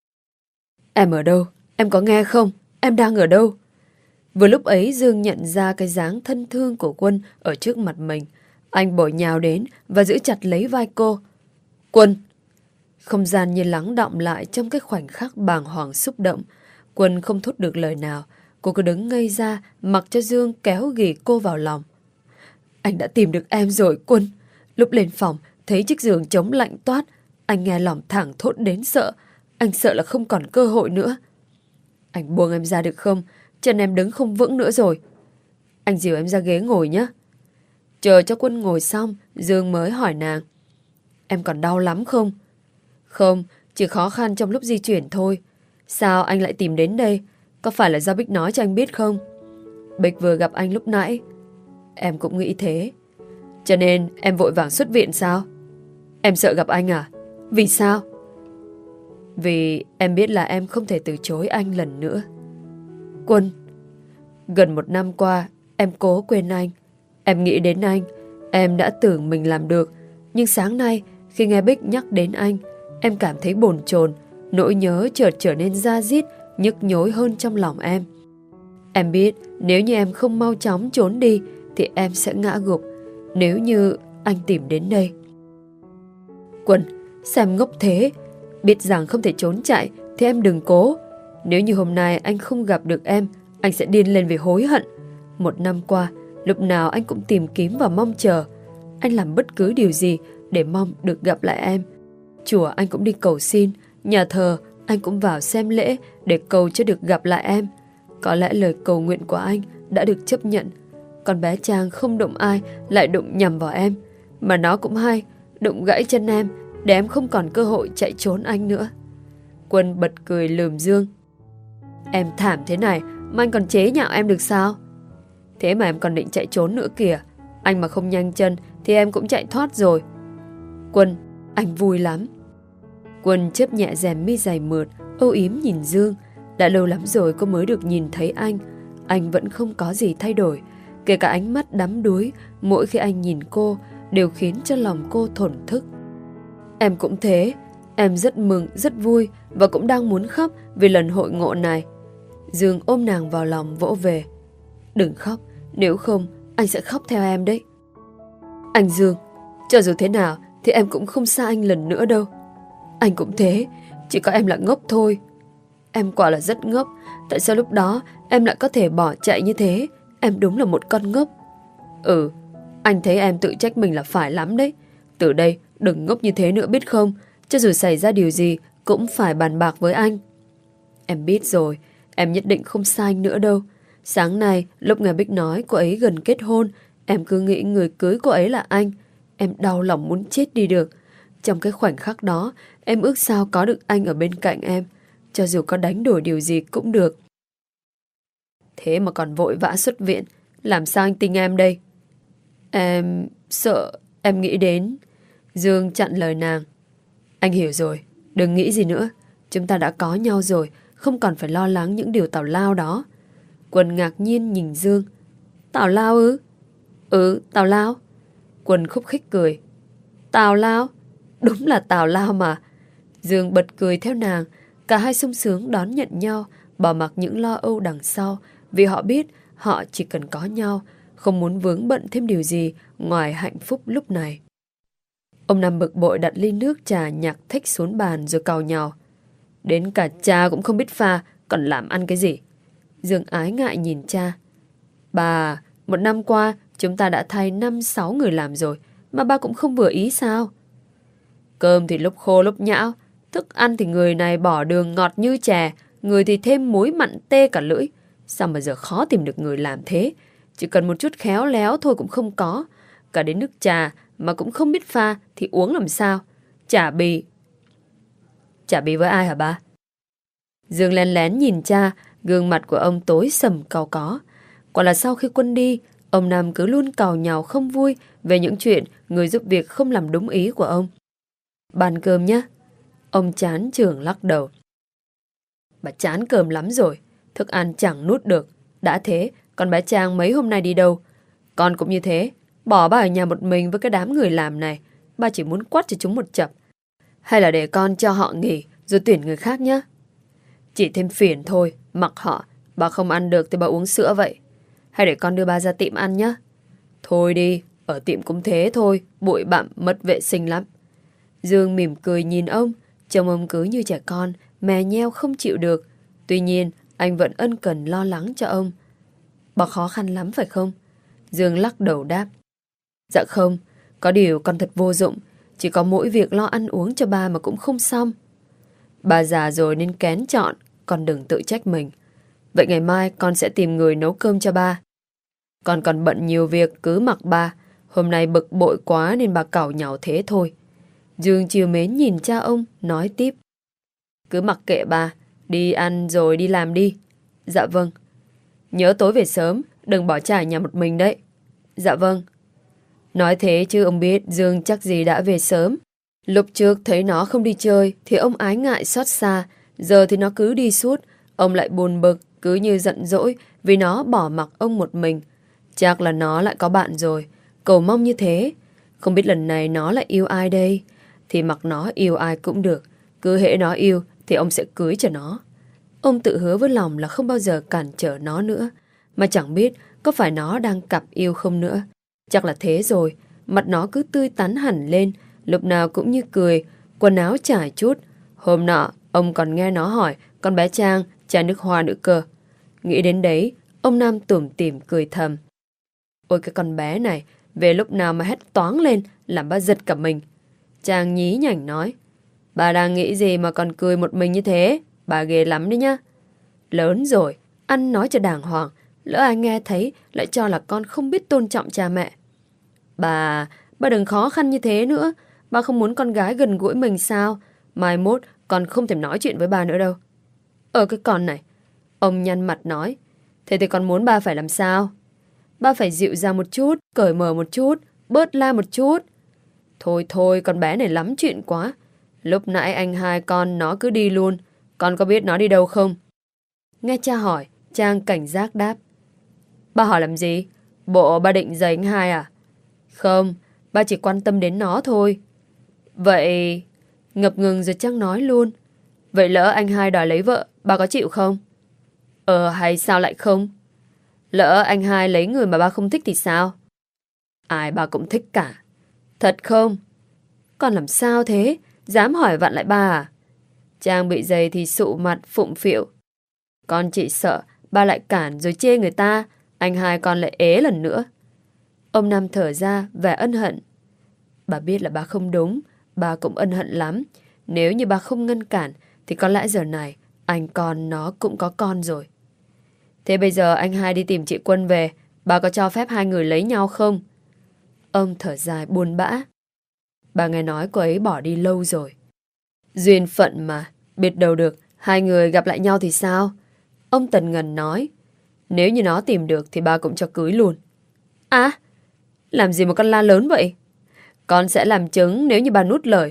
Em ở đâu? Em có nghe không? Em đang ở đâu? Vừa lúc ấy Dương nhận ra cái dáng thân thương của Quân ở trước mặt mình. Anh bổ nhào đến và giữ chặt lấy vai cô. Quân! Không gian như lắng đọng lại trong cái khoảnh khắc bàng hoàng xúc động. Quân không thốt được lời nào. Cô cứ đứng ngây ra, mặc cho Dương kéo ghì cô vào lòng. Anh đã tìm được em rồi, Quân. Lúc lên phòng, thấy chiếc giường trống lạnh toát. Anh nghe lòng thẳng thốt đến sợ. Anh sợ là không còn cơ hội nữa. Anh buông em ra được không? Chân em đứng không vững nữa rồi. Anh dìu em ra ghế ngồi nhé. Chờ cho Quân ngồi xong, Dương mới hỏi nàng. Em còn đau lắm không? Không, chỉ khó khăn trong lúc di chuyển thôi. Sao anh lại tìm đến đây? Có phải là do Bích nói cho anh biết không? Bích vừa gặp anh lúc nãy. Em cũng nghĩ thế. Cho nên em vội vàng xuất viện sao? Em sợ gặp anh à? Vì sao? Vì em biết là em không thể từ chối anh lần nữa. Quân, gần 1 năm qua em cố quên anh. Em nghĩ đến anh. Em đã tưởng mình làm được. Nhưng sáng nay khi nghe Bích nhắc đến anh, em cảm thấy bồn chồn. Nỗi nhớ chợt trở nên da diết, nhức nhối hơn trong lòng em. Em biết nếu như em không mau chóng trốn đi thì em sẽ ngã gục. Nếu như anh tìm đến đây. Quân, sao em ngốc thế? Biết rằng không thể trốn chạy thì em đừng cố. Nếu như hôm nay anh không gặp được em, anh sẽ điên lên vì hối hận. 1 năm qua, lúc nào anh cũng tìm kiếm và mong chờ. Anh làm bất cứ điều gì để mong được gặp lại em. Chùa anh cũng đi cầu xin, nhà thờ anh cũng vào xem lễ để cầu cho được gặp lại em. Có lẽ lời cầu nguyện của anh đã được chấp nhận. Con bé Trang không đụng ai lại đụng nhầm vào em. Mà nó cũng hay, đụng gãy chân em để em không còn cơ hội chạy trốn anh nữa. Quân bật cười lườm Dương. Em thảm thế này mà anh còn chế nhạo em được sao? Thế mà em còn định chạy trốn nữa kìa. Anh mà không nhanh chân thì em cũng chạy thoát rồi. Quân, anh vui lắm. Quân chớp nhẹ rèm mi dày mượt, âu yếm nhìn Dương. Đã lâu lắm rồi cô mới được nhìn thấy anh. Anh vẫn không có gì thay đổi. Kể cả ánh mắt đắm đuối mỗi khi anh nhìn cô đều khiến cho lòng cô thổn thức. Em cũng thế. Em rất mừng, rất vui và cũng đang muốn khóc vì lần hội ngộ này. Dương ôm nàng vào lòng vỗ về. Đừng khóc, nếu không anh sẽ khóc theo em đấy. Anh Dương, cho dù thế nào thì em cũng không xa anh lần nữa đâu. Anh cũng thế, chỉ có em là ngốc thôi. Em quả là rất ngốc. Tại sao lúc đó em lại có thể bỏ chạy như thế? Em đúng là một con ngốc. Ừ, anh thấy em tự trách mình là phải lắm đấy. Từ đây đừng ngốc như thế nữa biết không? Cho dù xảy ra điều gì cũng phải bàn bạc với anh. Em biết rồi, em nhất định không sai anh nữa đâu. Sáng nay lúc nghe Bích nói cô ấy gần kết hôn, em cứ nghĩ người cưới cô ấy là anh. Em đau lòng muốn chết đi được. Trong cái khoảnh khắc đó, em ước sao có được anh ở bên cạnh em. Cho dù có đánh đổi điều gì cũng được. Thế mà còn vội vã xuất viện. Làm sao anh tin em đây? Em sợ, em nghĩ đến. Dương chặn lời nàng. Anh hiểu rồi, đừng nghĩ gì nữa. Chúng ta đã có nhau rồi, không còn phải lo lắng những điều tào lao đó. Quân ngạc nhiên nhìn Dương. Tào lao ư? Ừ, tào lao. Quân khúc khích cười. Tào lao? Đúng là tào lao mà. Dương bật cười theo nàng. Cả hai sung sướng đón nhận nhau, bỏ mặc những lo âu đằng sau, vì họ biết họ chỉ cần có nhau. không muốn vướng bận thêm điều gì ngoài hạnh phúc lúc này. Ông Năm bực bội đặt ly nước trà nhạc thích xuống bàn rồi càu nhàu. Đến cả cha cũng không biết pha, còn làm ăn cái gì? Dương ái ngại nhìn cha. Bà, 1 năm qua chúng ta đã thay 5-6 người làm rồi, mà bà cũng không vừa ý sao? Cơm thì lúc khô lúc nhão, thức ăn thì người này bỏ đường ngọt như chè, người thì thêm muối mặn tê cả lưỡi. Sao mà giờ khó tìm được người làm thế? Chỉ cần một chút khéo léo thôi cũng không có. Cả đến nước trà mà cũng không biết pha thì uống làm sao? Chả bì. Chả bì với ai hả ba? Dương lén lén nhìn cha, gương mặt của ông tối sầm cau có. Quả là sau khi Quân đi, ông Năm cứ luôn càu nhàu không vui về những chuyện người giúp việc không làm đúng ý của ông. Bàn cơm nhé. Ông chán chường lắc đầu. Bà chán cơm lắm rồi, thức ăn chẳng nuốt được. Đã thế, còn bé Trang mấy hôm nay đi đâu? Con cũng như thế, bỏ bà ở nhà một mình với cái đám người làm này. Bà chỉ muốn quát cho chúng một chập. Hay là để con cho họ nghỉ rồi tuyển người khác nhé. Chỉ thêm phiền thôi, mặc họ. Bà không ăn được thì bà uống sữa vậy. Hay để con đưa bà ra tiệm ăn nhé. Thôi đi, ở tiệm cũng thế thôi, bụi bặm mất vệ sinh lắm. Dương mỉm cười nhìn ông, trông ông cứ như trẻ con, mè nheo không chịu được. Tuy nhiên, anh vẫn ân cần lo lắng cho ông. Bà khó khăn lắm phải không? Dương lắc đầu đáp. Dạ không, có điều con thật vô dụng. Chỉ có mỗi việc lo ăn uống cho ba mà cũng không xong. Bà già rồi nên kén chọn, con đừng tự trách mình. Vậy ngày mai con sẽ tìm người nấu cơm cho ba. Con còn bận nhiều việc cứ mặc ba. Hôm nay bực bội quá nên bà càu nhàu thế thôi. Dương trìu mến nhìn cha ông, nói tiếp. Cứ mặc kệ bà, đi ăn rồi đi làm đi. Dạ vâng. Nhớ tối về sớm, đừng bỏ cha ở nhà một mình đấy. Dạ vâng. Nói thế chứ ông biết Dương chắc gì đã về sớm. Lúc trước thấy nó không đi chơi thì ông ái ngại xót xa. Giờ thì nó cứ đi suốt. Ông lại buồn bực, cứ như giận dỗi vì nó bỏ mặc ông một mình. Chắc là nó lại có bạn rồi. Cầu mong như thế. Không biết lần này nó lại yêu ai đây. Thì mặc nó yêu ai cũng được. Cứ hễ nó yêu thì ông sẽ cưới cho nó. Ông tự hứa với lòng là không bao giờ cản trở nó nữa. Mà chẳng biết có phải nó đang cặp yêu không nữa. Chắc là thế rồi. Mặt nó cứ tươi tắn hẳn lên. Lúc nào cũng như cười. Quần áo trải chút. Hôm nọ ông còn nghe nó hỏi con bé Trang chai nước hoa nữa cơ. Nghĩ đến đấy, ông Nam tủm tỉm cười thầm. Ôi cái con bé này, về lúc nào mà hét toáng lên làm ba giật cả mình. Trang nhí nhảnh nói. Bà đang nghĩ gì mà còn cười một mình như thế? Bà ghê lắm đấy nhá. Lớn rồi, ăn nói cho đàng hoàng. Lỡ ai nghe thấy lại cho là con không biết tôn trọng cha mẹ. Bà đừng khó khăn như thế nữa. Bà không muốn con gái gần gũi mình sao? Mai mốt con không thèm nói chuyện với bà nữa đâu. Cái con này. Ông nhăn mặt nói. Thế thì con muốn ba phải làm sao? Ba phải dịu dàng một chút, cởi mở một chút, bớt la một chút. Thôi thôi, con bé này lắm chuyện quá. Lúc nãy anh hai con nó cứ đi luôn. Con có biết nó đi đâu không? Nghe cha hỏi, Trang cảnh giác đáp. Ba hỏi làm gì? Bộ ba định giày anh hai à? Không, ba chỉ quan tâm đến nó thôi. Vậy... Ngập ngừng rồi Trang nói luôn. Vậy lỡ anh hai đòi lấy vợ, ba có chịu không? Hay sao lại không? Lỡ anh hai lấy người mà ba không thích thì sao? Ai ba cũng thích cả. Thật không? Con làm sao thế? Dám hỏi vặn lại ba à? Trang bị giày thì sụ mặt phụng phịu. Con chỉ sợ ba lại cản rồi chê người ta. Anh hai con lại ế lần nữa. Ông Năm thở ra vẻ ân hận. Bà biết là ba không đúng. Ba cũng ân hận lắm. Nếu như ba không ngăn cản thì có lẽ giờ này anh con nó cũng có con rồi. Thế bây giờ anh hai đi tìm chị Quân về, bà có cho phép hai người lấy nhau không? Ông thở dài buồn bã. Bà nghe nói cô ấy bỏ đi lâu rồi. Duyên phận mà, biết đâu được hai người gặp lại nhau thì sao? Ông Tần Ngần nói. Nếu như nó tìm được thì bà cũng cho cưới luôn. À, làm gì mà con la lớn vậy? Con sẽ làm chứng nếu như bà nuốt lời.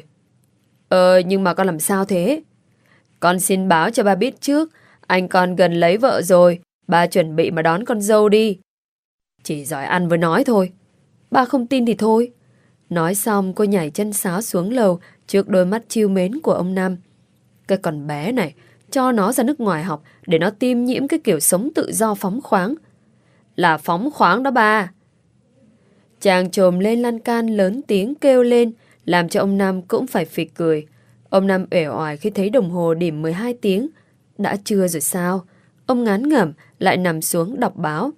Nhưng mà con làm sao thế? Con xin báo cho ba biết trước. Anh con gần lấy vợ rồi. Ba chuẩn bị mà đón con dâu đi. Chỉ giỏi ăn với nói thôi. Ba không tin thì thôi. Nói xong cô nhảy chân sáo xuống lầu trước đôi mắt trìu mến của ông Năm. Cái con bé này, cho nó ra nước ngoài học để nó tiêm nhiễm cái kiểu sống tự do phóng khoáng. Là phóng khoáng đó ba. Chàng trồm lên lan can lớn tiếng kêu lên, làm cho ông Năm cũng phải phì cười. Ông Năm uể oải khi thấy đồng hồ điểm 12 tiếng. Đã trưa rồi sao? Ông ngán ngẩm lại nằm xuống đọc báo.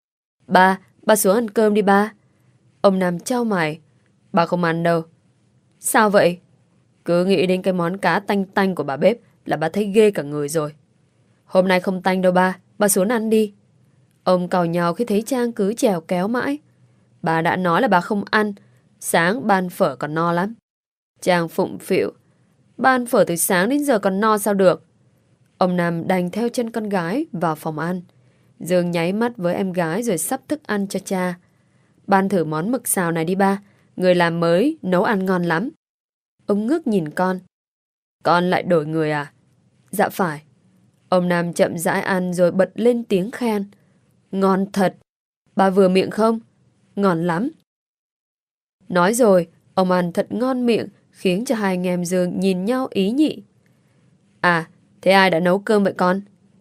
Ba xuống ăn cơm đi ba. Ông Năm chau mày. Ba không ăn đâu. Sao vậy? Cứ nghĩ đến cái món cá tanh tanh của bà bếp là bà thấy ghê cả người rồi. Hôm nay không tanh đâu ba xuống ăn đi. Ông càu nhàu khi thấy Trang cứ chèo kéo mãi. Bà đã nói là bà không ăn. Sáng ban phở còn no lắm. Trang phụng phịu. Ban phở từ sáng đến giờ còn no sao được. Ông Năm đành theo chân con gái vào phòng ăn. Dương nháy mắt với em gái rồi sắp thức ăn cho cha. Ban thử món mực xào này đi ba. Người làm mới, nấu ăn ngon lắm. Ông ngước nhìn con. Con lại đổi người à? Dạ phải. Ông Nam chậm rãi ăn rồi bật lên tiếng khen. Ngon thật. Bà vừa miệng không? Ngon lắm. Nói rồi, ông ăn thật ngon miệng, khiến cho hai anh em Dương nhìn nhau ý nhị. À, thế ai đã nấu cơm vậy con?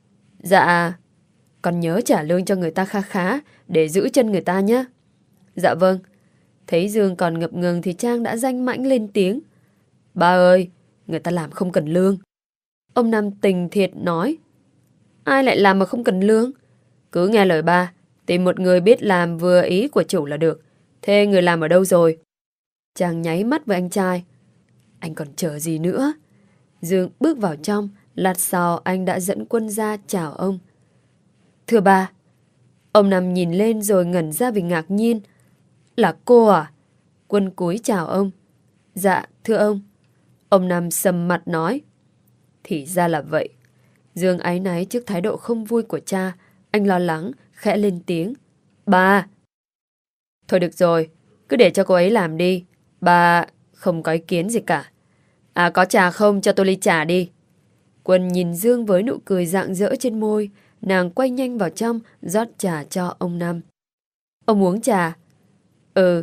Dạ, con nhớ trả lương cho người ta kha khá để giữ chân người ta nhé. Dạ vâng. Thấy Dương còn ngập ngừng thì Trang đã danh mãnh lên tiếng. Ba ơi, người ta làm không cần lương. Ông Năm tình thiệt nói. Ai lại làm mà không cần lương? Cứ nghe lời ba, tìm một người biết làm vừa ý của chủ là được. Thế người làm ở đâu rồi? Trang nháy mắt với anh trai. Anh còn chờ gì nữa? Dương bước vào trong, lát sau anh đã dẫn Quân ra chào ông. Thưa ba. Ông Năm nhìn lên rồi ngẩn ra vì ngạc nhiên. Là cô à? Quân cúi chào ông. Dạ, thưa ông. Ông Năm sầm mặt nói. Thì ra là vậy. Dương áy náy trước thái độ không vui của cha. Anh lo lắng, khẽ lên tiếng. Ba. Thôi được rồi, cứ để cho cô ấy làm đi. Ba không có ý kiến gì cả. À có trà không? Cho tôi ly trà đi. Quân nhìn Dương với nụ cười rạng rỡ trên môi. Nàng quay nhanh vào trong, rót trà cho ông Năm. Ông uống trà. Ừ.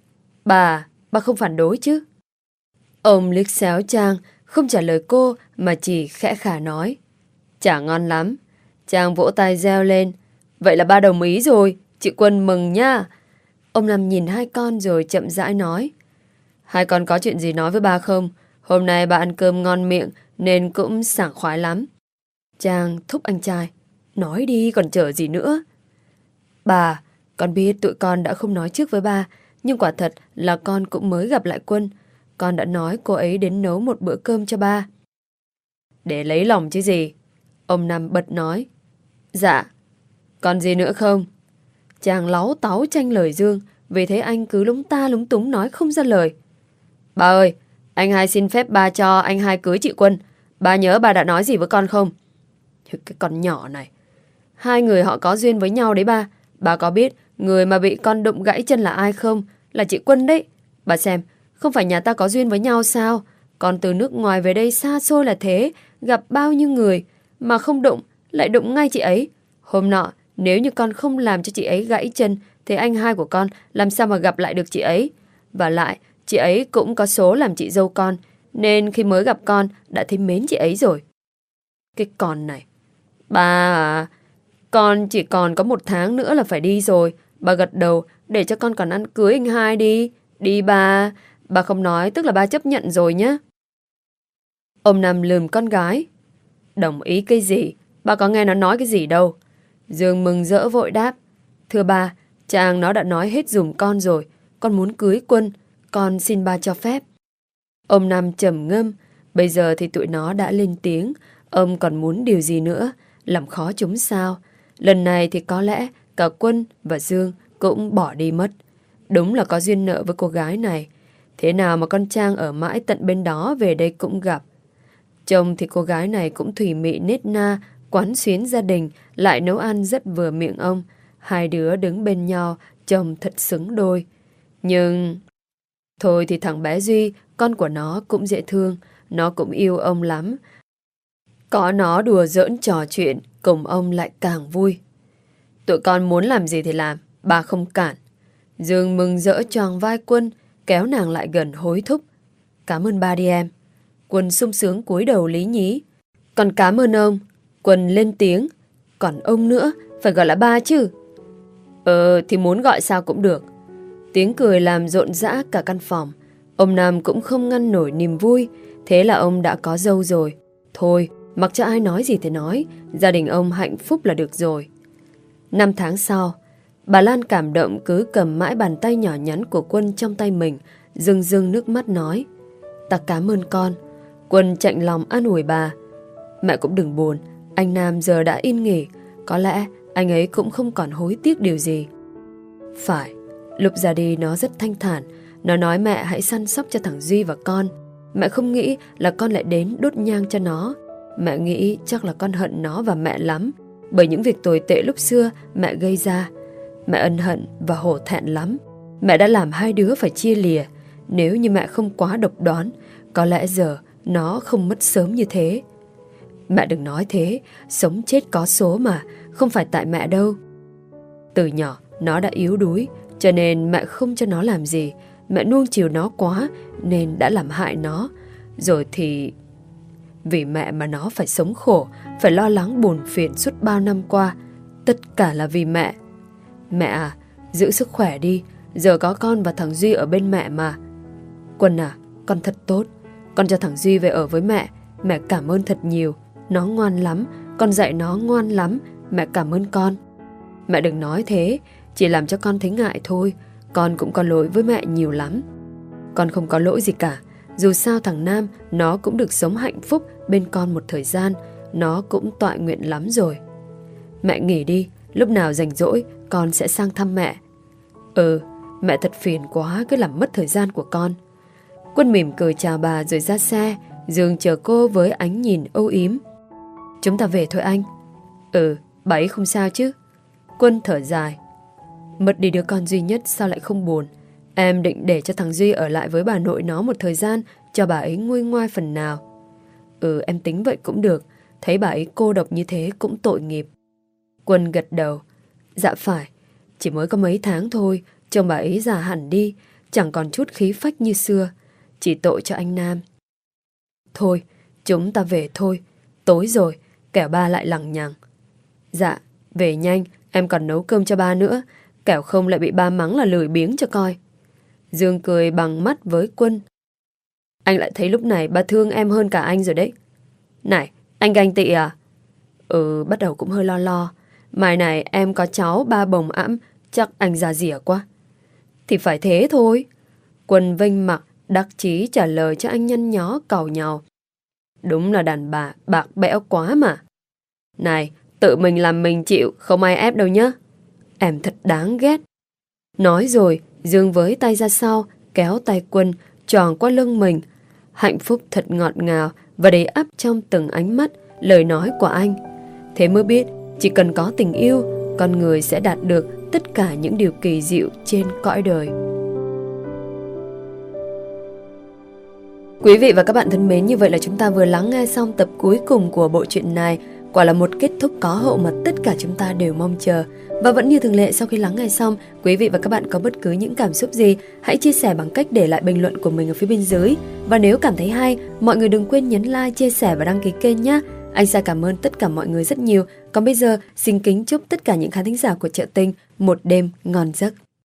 Bà không phản đối chứ? Ông liếc xéo Trang, không trả lời cô mà chỉ khẽ khả nói. Trà ngon lắm. Trang vỗ tay reo lên. Vậy là ba đồng ý rồi. Chị Quân mừng nha. Ông Năm nhìn hai con rồi chậm rãi nói. Hai con có chuyện gì nói với ba không? Hôm nay ba ăn cơm ngon miệng nên cũng sảng khoái lắm. Trang thúc anh trai. Nói đi còn chờ gì nữa. Bà, con biết tụi con đã không nói trước với ba, nhưng quả thật là con cũng mới gặp lại Quân. Con đã nói cô ấy đến nấu một bữa cơm cho ba. Để lấy lòng chứ gì? Ông Năm bật nói. Dạ. Còn gì nữa không? Chàng láu táu tranh lời Dương, vì thế anh cứ lúng ta lúng túng nói không ra lời. Ba ơi, anh hai xin phép ba cho anh hai cưới chị Quân. Ba nhớ ba đã nói gì với con không? Cái con nhỏ này. Hai người họ có duyên với nhau đấy ba. Ba có biết người mà bị con đụng gãy chân là ai không? Là chị Quân đấy. Bà xem, không phải nhà ta có duyên với nhau sao? Con từ nước ngoài về đây xa xôi là thế, gặp bao nhiêu người mà không đụng, lại đụng ngay chị ấy. Hôm nọ, nếu như con không làm cho chị ấy gãy chân thì anh hai của con làm sao mà gặp lại được chị ấy. Và lại, chị ấy cũng có số làm chị dâu con, nên khi mới gặp con đã thấy mến chị ấy rồi. Cái con này. Ba à, con chỉ còn có 1 tháng nữa là phải đi rồi. Bà gật đầu để cho con còn ăn cưới anh hai đi. Đi ba. Bà không nói tức là ba chấp nhận rồi nhé. Ông Năm lườm con gái. Đồng ý cái gì? Ba có nghe nó nói cái gì đâu. Dương mừng rỡ vội đáp. Thưa ba, chàng nó đã nói hết dùm con rồi. Con muốn cưới Quân. Con xin ba cho phép. Ông Năm trầm ngâm. Bây giờ thì tụi nó đã lên tiếng. Ông còn muốn điều gì nữa? Làm khó chúng sao? Lần này thì có lẽ cả Quân và Dương cũng bỏ đi mất. Đúng là có duyên nợ với cô gái này. Thế nào mà con Trang ở mãi tận bên đó về đây cũng gặp. Chồng thì cô gái này cũng thủy mị nết na, quán xuyến gia đình, lại nấu ăn rất vừa miệng ông. Hai đứa đứng bên nhau, chồng thật xứng đôi. Nhưng... thôi thì thằng bé Duy, con của nó cũng dễ thương, nó cũng yêu ông lắm. Có nó đùa giỡn trò chuyện, cùng ông lại càng vui. Tụi con muốn làm gì thì làm, bà không cản. Dương mừng rỡ choàng vai Quân, kéo nàng lại gần hối thúc. Cảm ơn ba đi em. Quân sung sướng cúi đầu lý nhí. Còn cảm ơn ông. Quân lên tiếng. Còn ông nữa, phải gọi là ba chứ. Thì muốn gọi sao cũng được. Tiếng cười làm rộn rã cả căn phòng. Ông Nam cũng không ngăn nổi niềm vui. Thế là ông đã có dâu rồi. Thôi, mặc cho ai nói gì thì nói, gia đình ông hạnh phúc là được rồi. 5 tháng sau, bà Lan cảm động cứ cầm mãi bàn tay nhỏ nhắn của Quân trong tay mình, rưng rưng nước mắt nói: "Ta cảm ơn con." Quân chạnh lòng an ủi bà: "Mẹ cũng đừng buồn, anh Nam giờ đã yên nghỉ, có lẽ anh ấy cũng không còn hối tiếc điều gì." Phải, lúc ra đi nó rất thanh thản. Nó nói mẹ hãy săn sóc cho thằng Duy và con. Mẹ không nghĩ là con lại đến đốt nhang cho nó. Mẹ nghĩ chắc là con hận nó và mẹ lắm, bởi những việc tồi tệ lúc xưa mẹ gây ra. Mẹ ân hận và hổ thẹn lắm. Mẹ đã làm hai đứa phải chia lìa. Nếu như mẹ không quá độc đoán, có lẽ giờ nó không mất sớm như thế. Mẹ đừng nói thế, sống chết có số mà, không phải tại mẹ đâu. Từ nhỏ nó đã yếu đuối, cho nên mẹ không cho nó làm gì. Mẹ nuông chiều nó quá nên đã làm hại nó. Rồi thì vì mẹ mà nó phải sống khổ, phải lo lắng buồn phiền suốt bao năm qua. Tất cả là vì mẹ. Mẹ à, giữ sức khỏe đi. Giờ có con và thằng Duy ở bên mẹ mà. Quân à, con thật tốt. Con cho thằng Duy về ở với mẹ. Mẹ cảm ơn thật nhiều. Nó ngoan lắm, con dạy nó ngoan lắm. Mẹ cảm ơn con. Mẹ đừng nói thế, chỉ làm cho con thấy ngại thôi. Con cũng có lỗi với mẹ nhiều lắm. Con không có lỗi gì cả. Dù sao thằng Nam nó cũng được sống hạnh phúc bên con một thời gian. Nó cũng tọa nguyện lắm rồi. Mẹ nghỉ đi, lúc nào rảnh rỗi con sẽ sang thăm mẹ. Ừ, mẹ thật phiền quá, cứ làm mất thời gian của con. Quân mỉm cười chào bà rồi ra xe. Dương chờ cô với ánh nhìn âu yếm. Chúng ta về thôi anh. Ừ, bà ấy không sao chứ? Quân thở dài. Mất đi đứa con duy nhất sao lại không buồn. Em định để cho thằng Duy ở lại với bà nội nó một thời gian, cho bà ấy nguôi ngoai phần nào. Ừ, em tính vậy cũng được. Thấy bà ấy cô độc như thế cũng tội nghiệp. Quân gật đầu. Dạ phải, chỉ mới có mấy tháng thôi, trông bà ấy già hẳn đi, chẳng còn chút khí phách như xưa. Chỉ tội cho anh Nam. Thôi, chúng ta về thôi. Tối rồi, kẻo ba lại lằng nhằng. Dạ, về nhanh, em còn nấu cơm cho ba nữa, kẻo không lại bị ba mắng là lười biếng cho coi. Dương cười bằng mắt với Quân. Anh lại thấy lúc này ba thương em hơn cả anh rồi đấy. Này, anh ganh tị à? Ừ, bắt đầu cũng hơi lo lo. Mai này em có cháu ba bồng ẵm, chắc anh già dỉa quá. Thì phải thế thôi. Quân vênh mặt, đắc chí trả lời cho anh nhăn nhó càu nhàu. Đúng là đàn bà bạc bẽo quá mà. Này, tự mình làm mình chịu, không ai ép đâu nhá. Em thật đáng ghét. Nói rồi, Dương với tay ra sau, kéo tay Quân tròn qua lưng mình. Hạnh phúc thật ngọt ngào và đầy ắp trong từng ánh mắt, lời nói của anh. Thế mới biết, chỉ cần có tình yêu, con người sẽ đạt được tất cả những điều kỳ diệu trên cõi đời. Quý vị và các bạn thân mến, như vậy là chúng ta vừa lắng nghe xong tập cuối cùng của bộ truyện này. Quả là một kết thúc có hậu mà tất cả chúng ta đều mong chờ. Và vẫn như thường lệ, sau khi lắng nghe xong, quý vị và các bạn có bất cứ những cảm xúc gì, hãy chia sẻ bằng cách để lại bình luận của mình ở phía bên dưới. Và nếu cảm thấy hay, mọi người đừng quên nhấn like, chia sẻ và đăng ký kênh nhé. Anh Sa cảm ơn tất cả mọi người rất nhiều. Còn bây giờ, xin kính chúc tất cả những khán thính giả của Chợ Tình một đêm ngon giấc.